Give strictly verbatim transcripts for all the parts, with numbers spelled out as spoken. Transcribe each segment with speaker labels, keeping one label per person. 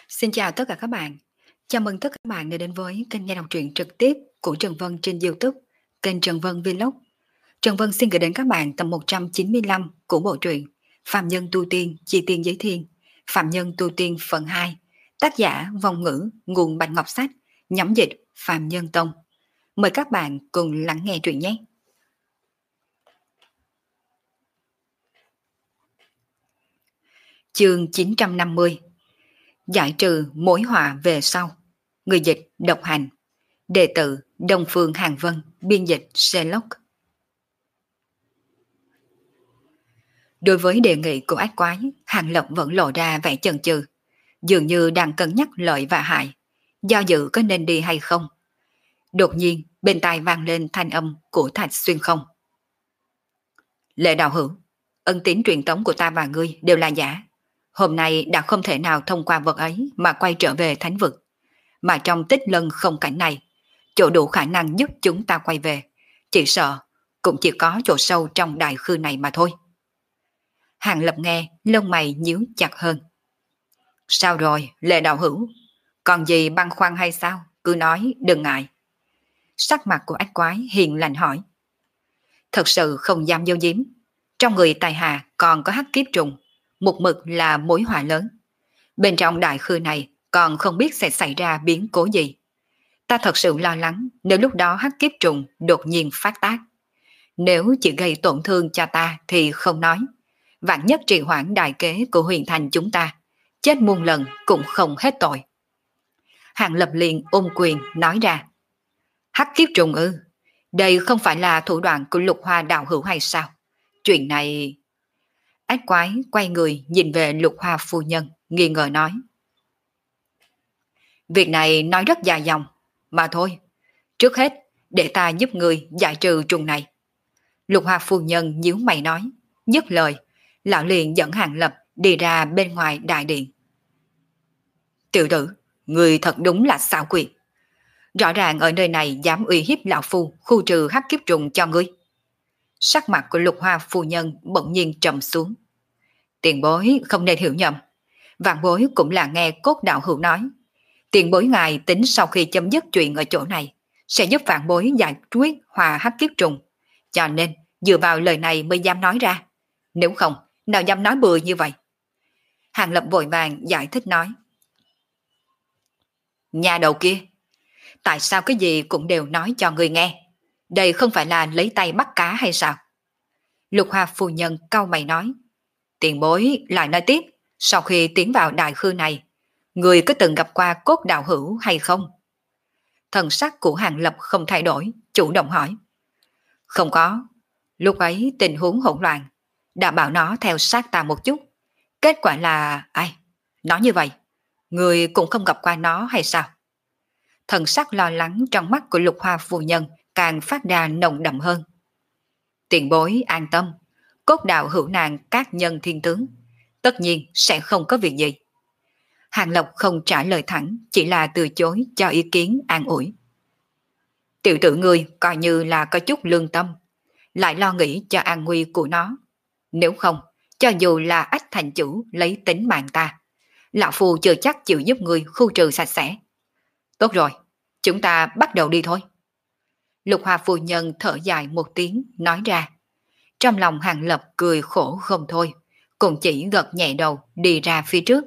Speaker 1: Xin chào tất cả các bạn. Chào mừng tất cả các bạn đã đến với kênh nghe đọc truyện trực tiếp của Trần Vân trên YouTube, kênh Trần Vân Vlog. Trần Vân xin gửi đến các bạn tập một trăm chín mươi lăm của bộ truyện Phạm Nhân Tu Tiên Chi Tiên Giới Thiên, Phạm Nhân Tu Tiên phần hai, tác giả Vong Ngữ, nguồn Bạch Ngọc Sách, nhóm dịch Phạm Nhân Tông. Mời các bạn cùng lắng nghe truyện nhé. Chương chín trăm năm mươi. Giải trừ mối họa về sau. Người dịch Độc Hành. Đệ tử Đông Phương Hàng Vân. Biên dịch Sherlock. Đối với đề nghị của ác quái, Hàng Lập vẫn lộ ra vẻ chần chừ, dường như đang cân nhắc lợi và hại, do dự có nên đi hay không. Đột nhiên bên tai vang lên thanh âm của Thạch Xuyên Không. Lệ đạo hữu, ân tín truyền tống của ta và ngươi đều là giả. Hôm nay đã không thể nào thông qua vật ấy mà quay trở về thánh vực. Mà trong tích lân không cảnh này, chỗ đủ khả năng giúp chúng ta quay về, chỉ sợ cũng chỉ có chỗ sâu trong đại khư này mà thôi. Hàng Lập nghe, lông mày nhíu chặt hơn. Sao rồi, Lệ đạo hữu? Còn gì băn khoăn hay sao? Cứ nói, đừng ngại. Sắc mặt của ách quái hiền lành hỏi. Thật sự không dám giấu giếm, trong người tài hạ còn có hắc kiếp trùng, một mực là mối họa lớn. Bên trong đại khư này còn không biết sẽ xảy ra biến cố gì. Ta thật sự lo lắng nếu lúc đó hắc kiếp trùng đột nhiên phát tác. Nếu chỉ gây tổn thương cho ta thì không nói. Vạn nhất trì hoãn đại kế của huyền thành chúng ta, chết muôn lần cũng không hết tội. Hàng Lập liền ôm quyền nói ra. Hắc kiếp trùng ư? Đây không phải là thủ đoạn của Lục Hoa đạo hữu hay sao? Chuyện này... Ách quái quay người nhìn về Lục Hoa phu nhân, nghi ngờ nói. Việc này nói rất dài dòng, mà thôi. Trước hết, để ta giúp người giải trừ trùng này. Lục Hoa phu nhân nhíu mày nói, dứt lời, lão liền dẫn Hàng Lập đi ra bên ngoài đại điện. Tiểu tử, người thật đúng là xảo quyệt. Rõ ràng ở nơi này dám uy hiếp lão phu khu trừ hắc kiếp trùng cho ngươi. Sắc mặt của Lục Hoa phu nhân bỗng nhiên trầm xuống. Tiền bối không nên hiểu nhầm. Vạn bối cũng là nghe Cốt đạo hữu nói. Tiền bối ngài tính sau khi chấm dứt chuyện ở chỗ này, sẽ giúp vạn bối giải quyết hòa hắc kiếp trùng. Cho nên dựa vào lời này mới dám nói ra. Nếu không, nào dám nói bừa như vậy. Hàng Lập vội vàng giải thích nói. Nhà đầu kia, tại sao cái gì cũng đều nói cho người nghe? Đây không phải là lấy tay bắt cá hay sao? Lục Hoa phu nhân cau mày nói. Tiền bối lại nói tiếp, sau khi tiến vào đại khư này, người có từng gặp qua Cốt đạo hữu hay không? Thần sắc của Hàng Lập không thay đổi, chủ động hỏi. Không có, lúc ấy tình huống hỗn loạn, đã bảo nó theo sát ta một chút. Kết quả là... ai? Nói như vậy, người cũng không gặp qua nó hay sao? Thần sắc lo lắng trong mắt của Lục Hoa phu nhân càng phát ra nồng đậm hơn. Tiền bối an tâm, Cốt đạo hữu nàng các nhân thiên tướng, tất nhiên sẽ không có việc gì. Hàng Lộc không trả lời thẳng, chỉ là từ chối cho ý kiến an ủi. Tiểu tử ngươi coi như là có chút lương tâm, lại lo nghĩ cho an nguy của nó. Nếu không, cho dù là ách thành chủ lấy tính mạng ta, lão phu chưa chắc chịu giúp ngươi khu trừ sạch sẽ. Tốt rồi, chúng ta bắt đầu đi thôi. Lục Hoa phu nhân thở dài một tiếng nói ra. Trong lòng Hàng Lập cười khổ không thôi, cũng chỉ gật nhẹ đầu đi ra phía trước.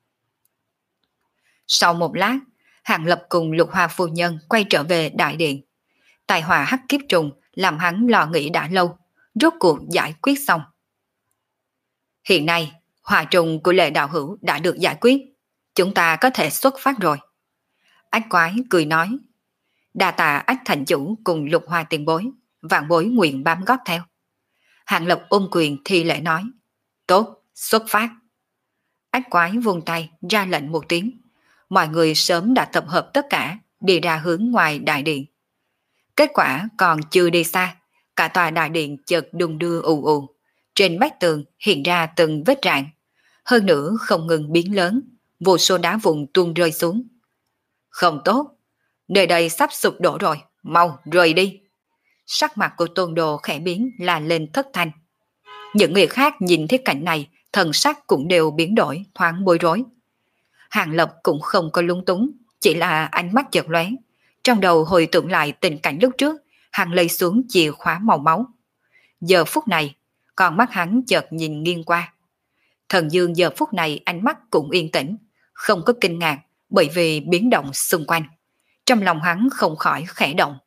Speaker 1: Sau một lát, Hàng Lập cùng Lục Hoa phu nhân quay trở về đại điện. Tai họa hắc kiếp trùng làm hắn lo nghĩ đã lâu, rốt cuộc giải quyết xong. Hiện nay, họa trùng của Lệ đạo hữu đã được giải quyết, chúng ta có thể xuất phát rồi. Ách quái cười nói. Đa tạ Ách thành chủ cùng Lục Hoa tiền bối, vạn bối nguyện bám gót theo. Hàng Lập ôm quyền thi lễ nói. Tốt, xuất phát. Ách quái vung tay ra lệnh một tiếng. Mọi người sớm đã tập hợp tất cả, đi ra hướng ngoài đại điện. Kết quả còn chưa đi xa, cả tòa đại điện chợt đung đưa ù ù. Trên vách tường hiện ra từng vết rạn. Hơn nữa không ngừng biến lớn, vô số đá vụn tuôn rơi xuống. Không tốt, nơi đây sắp sụp đổ rồi, mau rời đi. Sắc mặt của Tôn Đồ khẽ biến là lên thất thanh. Những người khác nhìn thấy cảnh này, thần sắc cũng đều biến đổi, thoáng bối rối. Hàng Lập cũng không có lung túng, chỉ là ánh mắt chợt lóe. Trong đầu hồi tưởng lại tình cảnh lúc trước, hắn lấy xuống chìa khóa màu máu. Giờ phút này, con mắt hắn chợt nhìn nghiêng qua. Thần Dương giờ phút này ánh mắt cũng yên tĩnh, không có kinh ngạc bởi vì biến động xung quanh. Trong lòng hắn không khỏi khẽ động.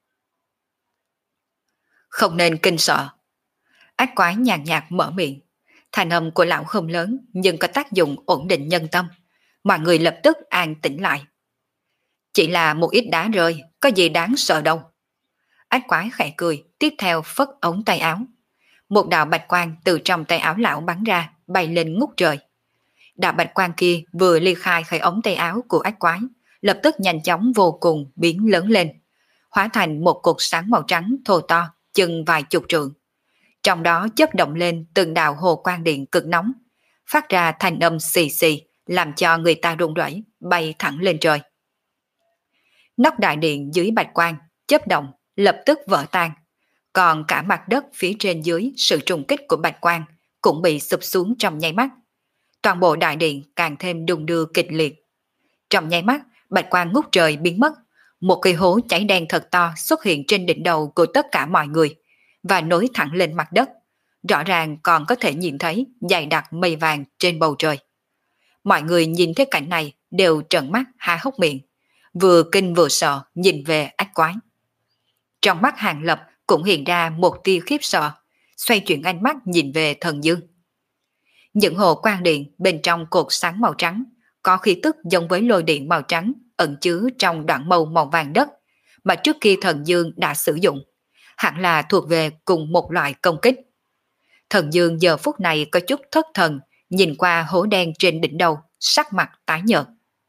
Speaker 1: Không nên kinh sợ. Ác quái nhàn nhạt mở miệng. Thanh âm của lão không lớn nhưng có tác dụng ổn định nhân tâm. Mọi người lập tức an tĩnh lại. Chỉ là một ít đá rơi, có gì đáng sợ đâu. Ác quái khẽ cười, tiếp theo phất ống tay áo. Một đạo bạch quang từ trong tay áo lão bắn ra, bay lên ngút trời. Đạo bạch quang kia vừa ly khai khỏi ống tay áo của ác quái, lập tức nhanh chóng vô cùng biến lớn lên, hóa thành một cột sáng màu trắng thô to, chừng vài chục trượng. Trong đó chớp động lên từng đạo hồ quang điện cực nóng, phát ra thanh âm xì xì, làm cho người ta run rẩy, bay thẳng lên trời. Nóc đại điện dưới bạch quang chớp động, lập tức vỡ tan, còn cả mặt đất phía trên dưới sự trùng kích của bạch quang cũng bị sụp xuống trong nháy mắt. Toàn bộ đại điện càng thêm đung đưa kịch liệt. Trong nháy mắt, bạch quang ngút trời biến mất, một cây hố cháy đen thật to xuất hiện trên đỉnh đầu của tất cả mọi người và nối thẳng lên mặt đất. Rõ ràng còn có thể nhìn thấy dày đặc mây vàng trên bầu trời. Mọi người nhìn thấy cảnh này đều trợn mắt há hốc miệng, vừa kinh vừa sợ nhìn về ác quái. Trong mắt Hàng Lập cũng hiện ra một tia khiếp sợ, xoay chuyển ánh mắt nhìn về Thần Dương. Những hồ quang điện bên trong cột sáng màu trắng có khí tức giống với lôi điện màu trắng ẩn chứa trong đoạn mâu màu vàng đất mà trước kia Thần Dương đã sử dụng, hẳn là thuộc về cùng một loại công kích. Thần Dương giờ phút này có chút thất thần, nhìn qua hố đen trên đỉnh đầu, sắc mặt tái nhợt.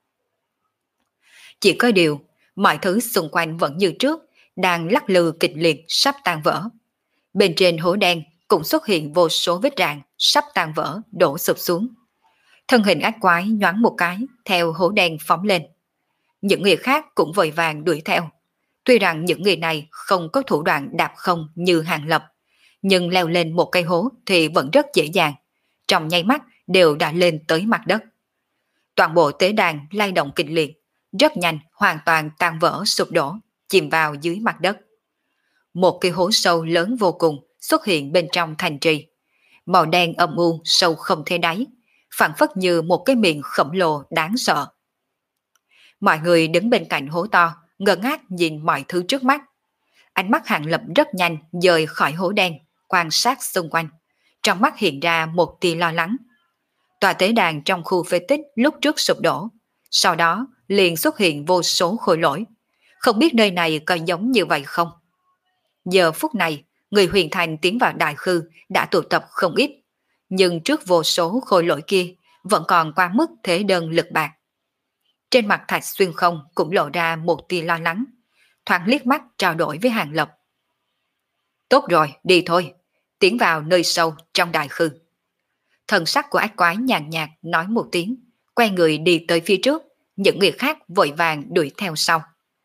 Speaker 1: Chỉ có điều, mọi thứ xung quanh vẫn như trước, đang lắc lư kịch liệt sắp tan vỡ. Bên trên hố đen cũng xuất hiện vô số vết rạn sắp tan vỡ đổ sụp xuống. Thân hình ác quái nhoáng một cái theo hố đen phóng lên. Những người khác cũng vội vàng đuổi theo. Tuy rằng những người này không có thủ đoạn đạp không như Hàng Lập, nhưng leo lên một cây hố thì vẫn rất dễ dàng. Trong nháy mắt đều đã lên tới mặt đất. Toàn bộ tế đàn lay động kịch liệt, rất nhanh hoàn toàn tan vỡ sụp đổ, chìm vào dưới mặt đất. Một cái hố sâu lớn vô cùng xuất hiện bên trong thành trì. Màu đen âm u sâu không thấy đáy, phảng phất như một cái miệng khổng lồ đáng sợ. Mọi người đứng bên cạnh hố to, ngơ ngác nhìn mọi thứ trước mắt. Ánh mắt Hàng Lập rất nhanh dời khỏi hố đen, quan sát xung quanh. Trong mắt hiện ra một tia lo lắng. Tòa tế đàn trong khu phế tích lúc trước sụp đổ, sau đó liền xuất hiện vô số khối lỗi. Không biết nơi này có giống như vậy không? Giờ phút này, người huyền thành tiến vào đại khư đã tụ tập không ít, nhưng trước vô số khối lỗi kia vẫn còn qua mức thế đơn lực bạc. Trên mặt Thạch Xuyên Không cũng lộ ra một tia lo lắng, thoáng liếc mắt trao đổi với Hàng Lập. Tốt rồi, đi thôi, tiến vào nơi sâu trong đại khư. Thần sắc của ác quái nhàn nhạt nói một tiếng, quay người đi tới phía trước, những người khác vội vàng đuổi theo sau.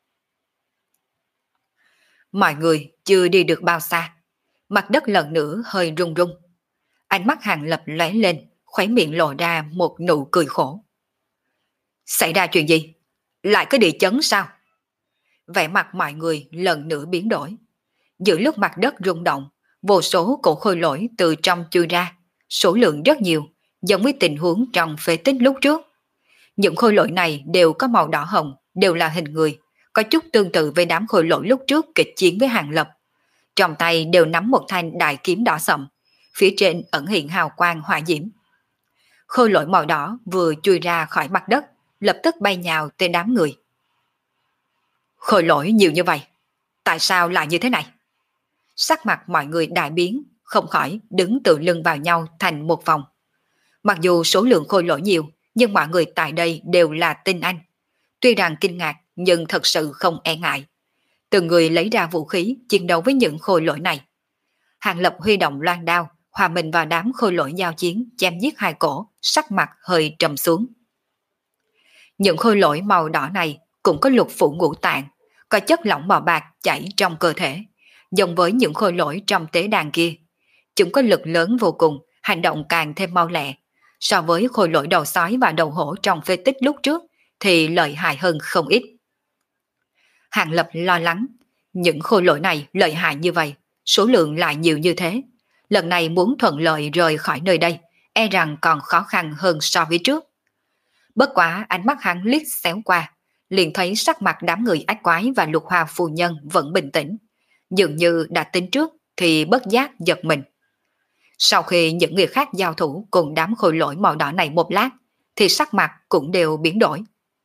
Speaker 1: Mọi người chưa đi được bao xa, mặt đất lần nữa hơi rung rung. Ánh mắt Hàng Lập lóe lên, khóe miệng lộ ra một nụ cười khổ. Xảy ra chuyện gì? Lại có địa chấn sao? Vẻ mặt mọi người lần nữa biến đổi. Giữa lúc mặt đất rung động, vô số cổ khôi lỗi từ trong chui ra, số lượng rất nhiều, giống với tình huống trong phế tích lúc trước. Những khôi lỗi này đều có màu đỏ hồng, đều là hình người, có chút tương tự với đám khôi lỗi lúc trước kịch chiến với Hàng Lập. Trong tay đều nắm một thanh đại kiếm đỏ sậm, phía trên ẩn hiện hào quang hỏa diễm. Khôi lỗi màu đỏ vừa chui ra khỏi mặt đất, lập tức bay nhào tới đám người. Khôi lỗi nhiều như vậy, tại sao lại như thế này? Sắc mặt mọi người đại biến, không khỏi đứng tự lưng vào nhau thành một vòng. Mặc dù số lượng khôi lỗi nhiều, nhưng mọi người tại đây đều là tinh anh. Tuy rằng kinh ngạc, nhưng thật sự không e ngại. Từng người lấy ra vũ khí chiến đấu với những khôi lỗi này. Hàng Lập huy động loan đao, hòa mình vào đám khôi lỗi giao chiến, chém giết hai cổ, sắc mặt hơi trầm xuống. Những khôi lỗi màu đỏ này cũng có lục phủ ngũ tạng, có chất lỏng màu bạc chảy trong cơ thể, giống với những khôi lỗi trong tế đàn kia. Chúng có lực lớn vô cùng, hành động càng thêm mau lẹ, So với khôi lỗi đầu sói và đầu hổ trong phế tích lúc trước thì lợi hại hơn không ít. Hàng Lập lo lắng, những khôi lỗi này lợi hại như vậy, số lượng lại nhiều như thế. Lần này muốn thuận lợi rời khỏi nơi đây, e rằng còn khó khăn hơn so với trước. Bất quá ánh mắt hắn liếc xéo qua, liền thấy sắc mặt đám người ách quái và Lục Hoa phu nhân vẫn bình tĩnh. Dường như đã tính trước thì bất giác giật mình. Sau khi những người khác giao thủ cùng đám khôi lỗi màu đỏ này một lát, thì sắc mặt cũng đều biến đổi.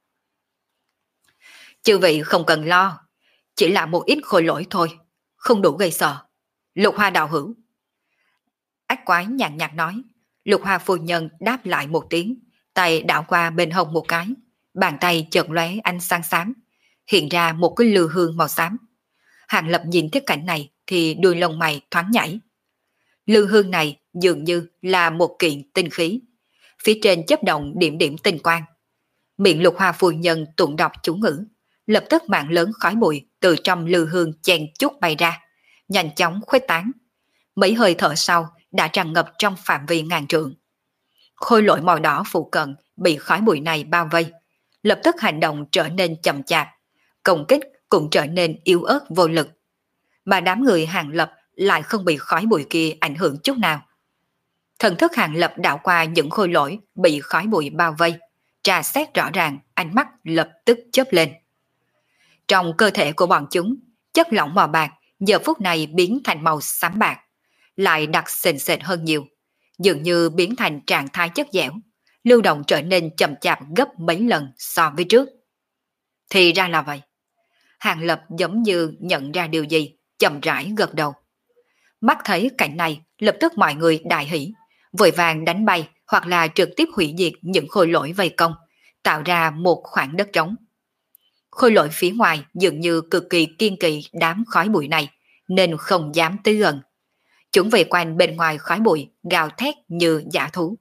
Speaker 1: Chư vị không cần lo, chỉ là một ít khôi lỗi thôi, không đủ gây sợ. Lục Hoa đạo hữu. Ách quái nhàn nhạt nói. Lục Hoa phu nhân đáp lại một tiếng, tay đảo qua bên hông một cái, bàn tay chợt lóe ánh sáng xám, hiện ra một cái lư hương màu xám. Hàng Lập nhìn thấy cảnh này thì đuôi lông mày thoáng nhảy. Lư hương này dường như là một kiện tinh khí, phía trên chớp động điểm điểm tinh quang. Miệng Lục Hoa phu nhân tụng đọc chú ngữ, lập tức mạng lớn khói bụi từ trong lư hương chen chúc bay ra, nhanh chóng khuếch tán. Mấy hơi thở sau đã tràn ngập trong phạm vi ngàn trượng. Khôi lỗi màu đỏ phụ cận bị khói bụi này bao vây, lập tức hành động trở nên chậm chạp, công kích cũng trở nên yếu ớt vô lực. Mà đám người Hàng Lập lại không bị khói bụi kia ảnh hưởng chút nào. Thần thức Hàng Lập đảo qua những khôi lỗi bị khói bụi bao vây, trà xét rõ ràng, ánh mắt lập tức chớp lên. Trong cơ thể của bọn chúng, chất lỏng màu bạc giờ phút này biến thành màu xám bạc, lại đặc sền sệt hơn nhiều, dường như biến thành trạng thái chất dẻo, lưu động trở nên chậm chạp gấp mấy lần so với trước. Thì ra là vậy. Hàng Lập giống như nhận ra điều gì, chậm rãi gật đầu. Mắt thấy cảnh này, lập tức mọi người đại hỉ, vội vàng đánh bay hoặc là trực tiếp hủy diệt những khôi lỗi vây công, tạo ra một khoảng đất trống. Khôi lỗi phía ngoài dường như cực kỳ kiên kỵ đám khói bụi này, nên không dám tới gần. Chúng vây quanh bên ngoài khói bụi, gào thét như dã thú.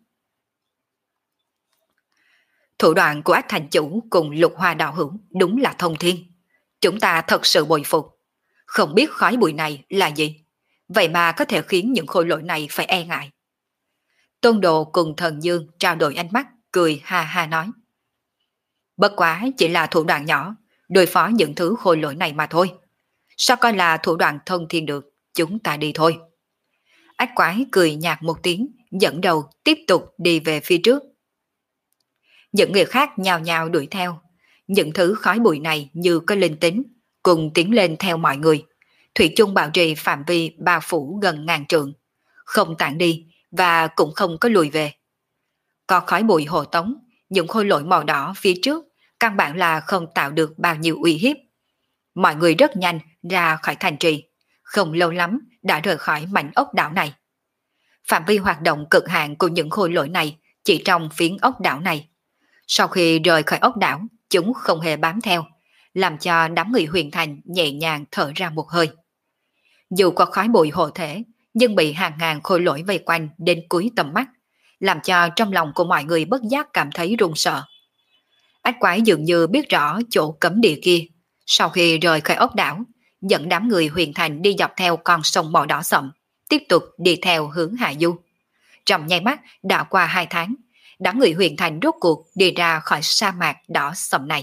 Speaker 1: Thủ đoạn của Ách Thành Chủ cùng Lục Hoa đạo hữu đúng là thông thiên. Chúng ta thật sự bội phục. Không biết khói bụi này là gì, vậy mà có thể khiến những khôi lỗi này phải e ngại. Tôn Đồ cùng Thần Dương trao đổi ánh mắt, cười ha ha nói. Bất quá chỉ là thủ đoạn nhỏ, đối phó những thứ khôi lỗi này mà thôi. Sao coi là thủ đoạn thông thiên được, chúng ta đi thôi. Ách quái cười nhạt một tiếng, dẫn đầu tiếp tục đi về phía trước. Những người khác nhào nhào đuổi theo. Những thứ khói bụi này như có linh tính, cùng tiến lên theo mọi người. Thủy chung bảo trì phạm vi ba phủ gần ngàn trượng, không tản đi và cũng không có lùi về. Có khói bụi hộ tống, những khôi lỗi màu đỏ phía trước căn bản là không tạo được bao nhiêu uy hiếp. Mọi người rất nhanh ra khỏi thành trì, không lâu lắm đã rời khỏi mảnh ốc đảo này. Phạm vi hoạt động cực hạn của những khôi lỗi này chỉ trong phiến ốc đảo này. Sau khi rời khỏi ốc đảo, chúng không hề bám theo, làm cho đám người Huyền Thành nhẹ nhàng thở ra một hơi. Dù có khói bụi hộ thể, nhưng bị hàng ngàn khôi lỗi vây quanh đến cuối tầm mắt, làm cho trong lòng của mọi người bất giác cảm thấy run sợ. Ách quái dường như biết rõ chỗ cấm địa kia, sau khi rời khỏi ốc đảo, dẫn đám người Huyền Thành đi dọc theo con sông màu đỏ sậm, tiếp tục đi theo hướng hạ du. Trong nháy mắt đã qua hai tháng, đám người Huyền Thành rốt cuộc đi ra khỏi sa mạc đỏ sậm này.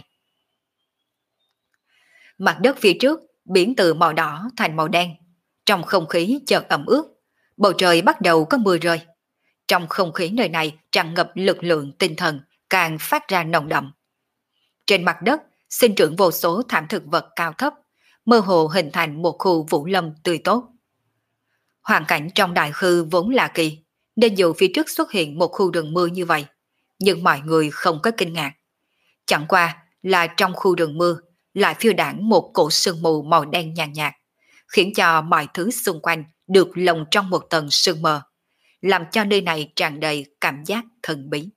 Speaker 1: Mặt đất phía trước biến từ màu đỏ thành màu đen, trong không khí chợt ẩm ướt, bầu trời bắt đầu có mưa rơi. Trong không khí nơi này tràn ngập lực lượng tinh thần, càng phát ra nồng đậm. Trên mặt đất sinh trưởng vô số thảm thực vật cao thấp, mơ hồ hình thành một khu vũ lâm tươi tốt. Hoàn cảnh trong đại khư vốn là kỳ, nên dù phía trước xuất hiện một khu rừng mưa như vậy, nhưng mọi người không có kinh ngạc. Chẳng qua là trong khu rừng mưa lại phiêu đãng một cổ sương mù màu đen nhàn nhạt, khiến cho mọi thứ xung quanh được lồng trong một tầng sương mờ, làm cho nơi này tràn đầy cảm giác thần bí.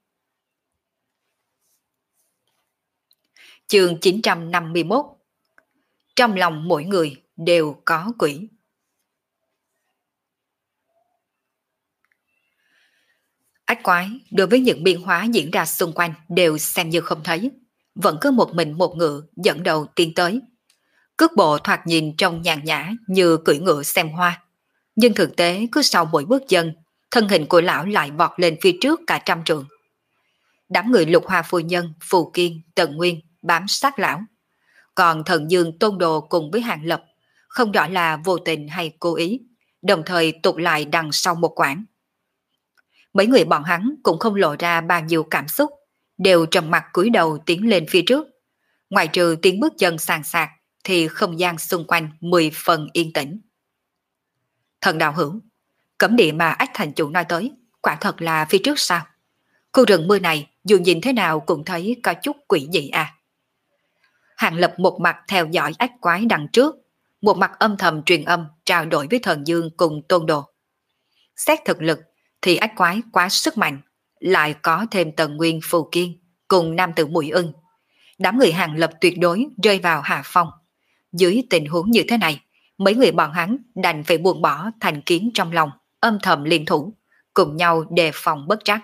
Speaker 1: Chương chín trăm năm mươi mốt. Trong lòng mỗi người đều có quỷ. Ách quái đối với những biến hóa diễn ra xung quanh đều xem như không thấy, vẫn cứ một mình một ngựa dẫn đầu tiến tới. Cước bộ thoạt nhìn trông nhàn nhã như cưỡi ngựa xem hoa, nhưng thực tế cứ sau mỗi bước chân, thân hình của lão lại vọt lên phía trước cả trăm trượng. Đám người Lục Hoa phu nhân, Phù Kiên, Tần Nguyên bám sát lão. Còn Thần Dương Tôn Đồ cùng với Hàng Lập, không rõ là vô tình hay cố ý, đồng thời tụt lại đằng sau một quãng. Mấy người bọn hắn cũng không lộ ra bao nhiêu cảm xúc, đều trầm mặt cúi đầu tiến lên phía trước. Ngoài trừ tiếng bước chân sàn sạc, thì không gian xung quanh mười phần yên tĩnh. Thần đạo hữu, cấm địa mà Ách thành chủ nói tới, quả thật là phía trước sao? Khu rừng mưa này dù nhìn thế nào cũng thấy có chút quỷ dị à. Hàng Lập một mặt theo dõi ách quái đằng trước, một mặt âm thầm truyền âm trao đổi với Thần Dương cùng Tôn Đồ. Xét thực lực thì ách quái quá sức mạnh, lại có thêm Tần Nguyên, Phù Kiên cùng nam tử Mũi Ưng. Đám người Hàng Lập tuyệt đối rơi vào hạ phong. Dưới tình huống như thế này, mấy người bọn hắn đành phải buông bỏ thành kiến trong lòng, âm thầm liên thủ, cùng nhau đề phòng bất trắc.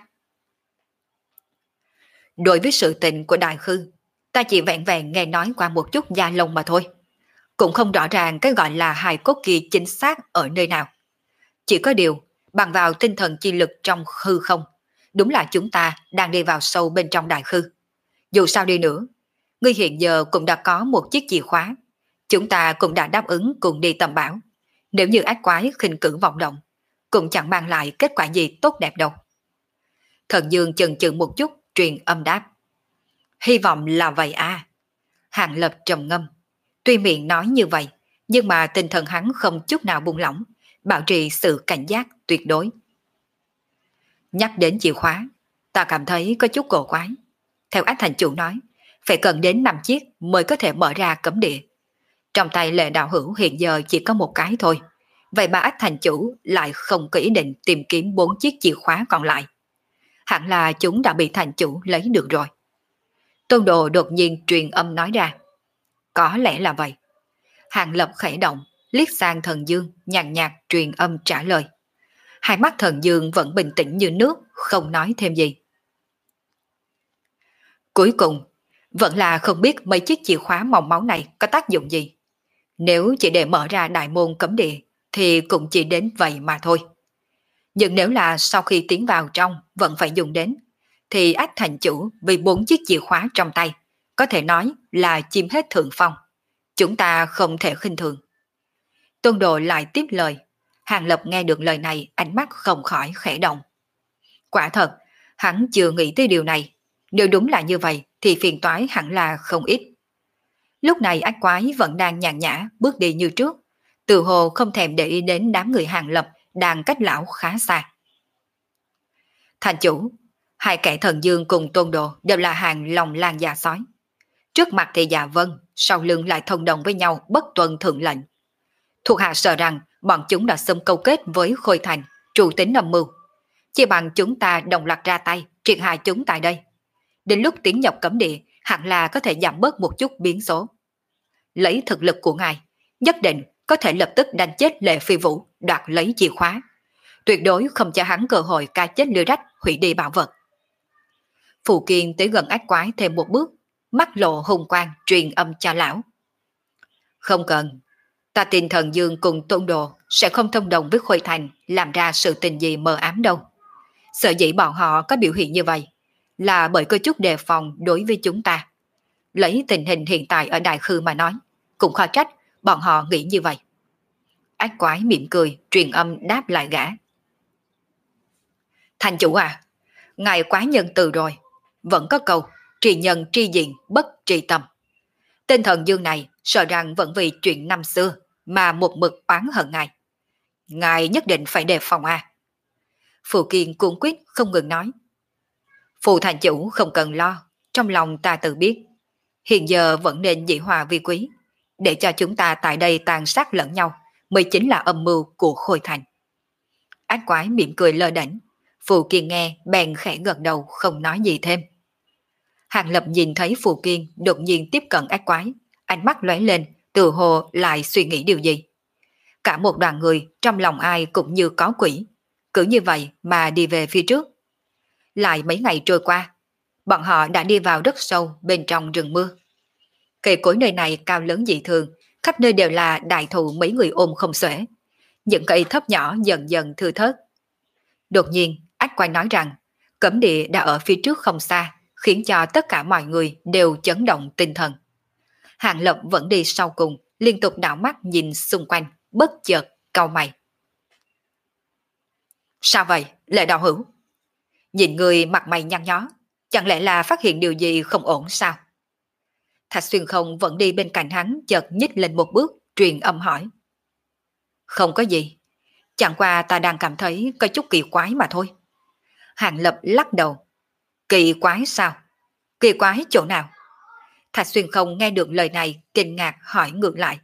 Speaker 1: Đối với sự tình của Đại Khư, ta chỉ vẹn vẹn nghe nói qua một chút da lông mà thôi. Cũng không rõ ràng cái gọi là hài cốt kia chính xác ở nơi nào. Chỉ có điều, bằng vào tinh thần chi lực trong hư không, đúng là chúng ta đang đi vào sâu bên trong Đại Khư. Dù sao đi nữa, ngươi hiện giờ cũng đã có một chiếc chìa khóa. Chúng ta cũng đã đáp ứng cùng đi tầm bảo. Nếu như ác quái khinh cử vọng động, cũng chẳng mang lại kết quả gì tốt đẹp đâu. Thần Dương chần chừ một chút, truyền âm đáp. Hy vọng là vậy à. Hàng Lập trầm ngâm. Tuy miệng nói như vậy, nhưng mà tinh thần hắn không chút nào buông lỏng, bảo trì sự cảnh giác tuyệt đối. Nhắc đến chìa khóa, ta cảm thấy có chút cổ quái. Theo Ách thành chủ nói, phải cần đến năm chiếc mới có thể mở ra cấm địa. Trong tay Lệ đạo hữu hiện giờ chỉ có một cái thôi. Vậy mà Ách thành chủ lại không có ý định tìm kiếm bốn chiếc chìa khóa còn lại. Hẳn là chúng đã bị thành chủ lấy được rồi. Tôn Đồ đột nhiên truyền âm nói ra. Có lẽ là vậy. Hàng Lập khẽ động, liếc sang Thần Dương, nhàn nhạt truyền âm trả lời. Hai mắt Thần Dương vẫn bình tĩnh như nước, không nói thêm gì. Cuối cùng, vẫn là không biết mấy chiếc chìa khóa màu máu này có tác dụng gì. Nếu chỉ để mở ra đại môn cấm địa, thì cũng chỉ đến vậy mà thôi. Nhưng nếu là sau khi tiến vào trong vẫn phải dùng đến, thì Ách thành chủ vì bốn chiếc chìa khóa trong tay, có thể nói là chiếm hết thượng phong. Chúng ta không thể khinh thường. Tôn Đồ lại tiếp lời. Hàng Lập nghe được lời này, ánh mắt không khỏi khẽ động. Quả thật, hắn chưa nghĩ tới điều này. Nếu đúng là như vậy, thì phiền toái hẳn là không ít. Lúc này ác quái vẫn đang nhàn nhã bước đi như trước, từ hồ không thèm để ý đến đám người Hàng Lập đang cách lão khá xa. Thành chủ, hai kẻ Thần Dương cùng Tôn Đồ đều là hàng lòng lan già sói. Trước mặt thì Dạ Vân, sau lưng lại thông đồng với nhau bất tuân thượng lệnh. Thuộc hạ sợ rằng bọn chúng đã xâm câu kết với Khôi Thành, trụ tính âm mưu. Chỉ bằng chúng ta đồng loạt ra tay, triệt hạ chúng tại đây. Đến lúc tiến nhập cấm địa, hẳn là có thể giảm bớt một chút biến số. Lấy thực lực của ngài, nhất định có thể lập tức đánh chết Lệ Phi Vũ, đoạt lấy chìa khóa. Tuyệt đối không cho hắn cơ hội ca chết lừa rách, hủy đi bảo vật. Phù Kiên tới gần ác quái thêm một bước, mắt lộ hùng quang truyền âm cho lão. Không cần, ta tin Thần Dương cùng Tôn Đồ sẽ không thông đồng với Khôi Thành làm ra sự tình gì mờ ám đâu. Sợ dĩ bọn họ có biểu hiện như vậy là bởi có chút đề phòng đối với chúng ta. Lấy tình hình hiện tại ở Đại Khư mà nói, cũng khó trách bọn họ nghĩ như vậy. Ác quái mỉm cười, truyền âm đáp lại gã. Thành chủ à, ngài quá nhân từ rồi. Vẫn có câu, trì nhân tri diện, bất trì tâm. Tên Thần Dương này sợ rằng vẫn vì chuyện năm xưa mà một mực oán hận ngài. Ngài nhất định phải đề phòng à. Phù Kiên cuốn quyết không ngừng nói. Phù thành chủ không cần lo, trong lòng ta tự biết. Hiện giờ vẫn nên dĩ hòa vi quý, để cho chúng ta tại đây tàn sát lẫn nhau mới chính là âm mưu của Khôi Thành. Ác quái mỉm cười lơ đễnh. Phù Kiên nghe bèn khẽ gật đầu không nói gì thêm. Hàng Lập nhìn thấy Phù Kiên đột nhiên tiếp cận ác quái, ánh mắt lóe lên, từ hồ lại suy nghĩ điều gì. Cả một đoàn người trong lòng ai cũng như có quỷ, cứ như vậy mà đi về phía trước. Lại mấy ngày trôi qua, bọn họ đã đi vào rất sâu bên trong rừng mưa. Cây cối nơi này cao lớn dị thường, khắp nơi đều là đại thụ mấy người ôm không xuể. Những cây thấp nhỏ dần dần thưa thớt. Đột nhiên, ách quay nói rằng cấm địa đã ở phía trước không xa, khiến cho tất cả mọi người đều chấn động tinh thần. Hàng Lập vẫn đi sau cùng, liên tục đảo mắt nhìn xung quanh, bất chợt cau mày. Sao vậy, Lệ đạo hữu? Nhìn người mặt mày nhăn nhó, chẳng lẽ là phát hiện điều gì không ổn sao? Thạch Xuyên Không vẫn đi bên cạnh hắn, chợt nhích lên một bước, truyền âm hỏi. Không có gì, chẳng qua ta đang cảm thấy có chút kỳ quái mà thôi. Hàng Lập lắc đầu. Kỳ quái sao? Kỳ quái chỗ nào? Thạch Xuyên Không nghe được lời này, kinh ngạc hỏi ngược lại.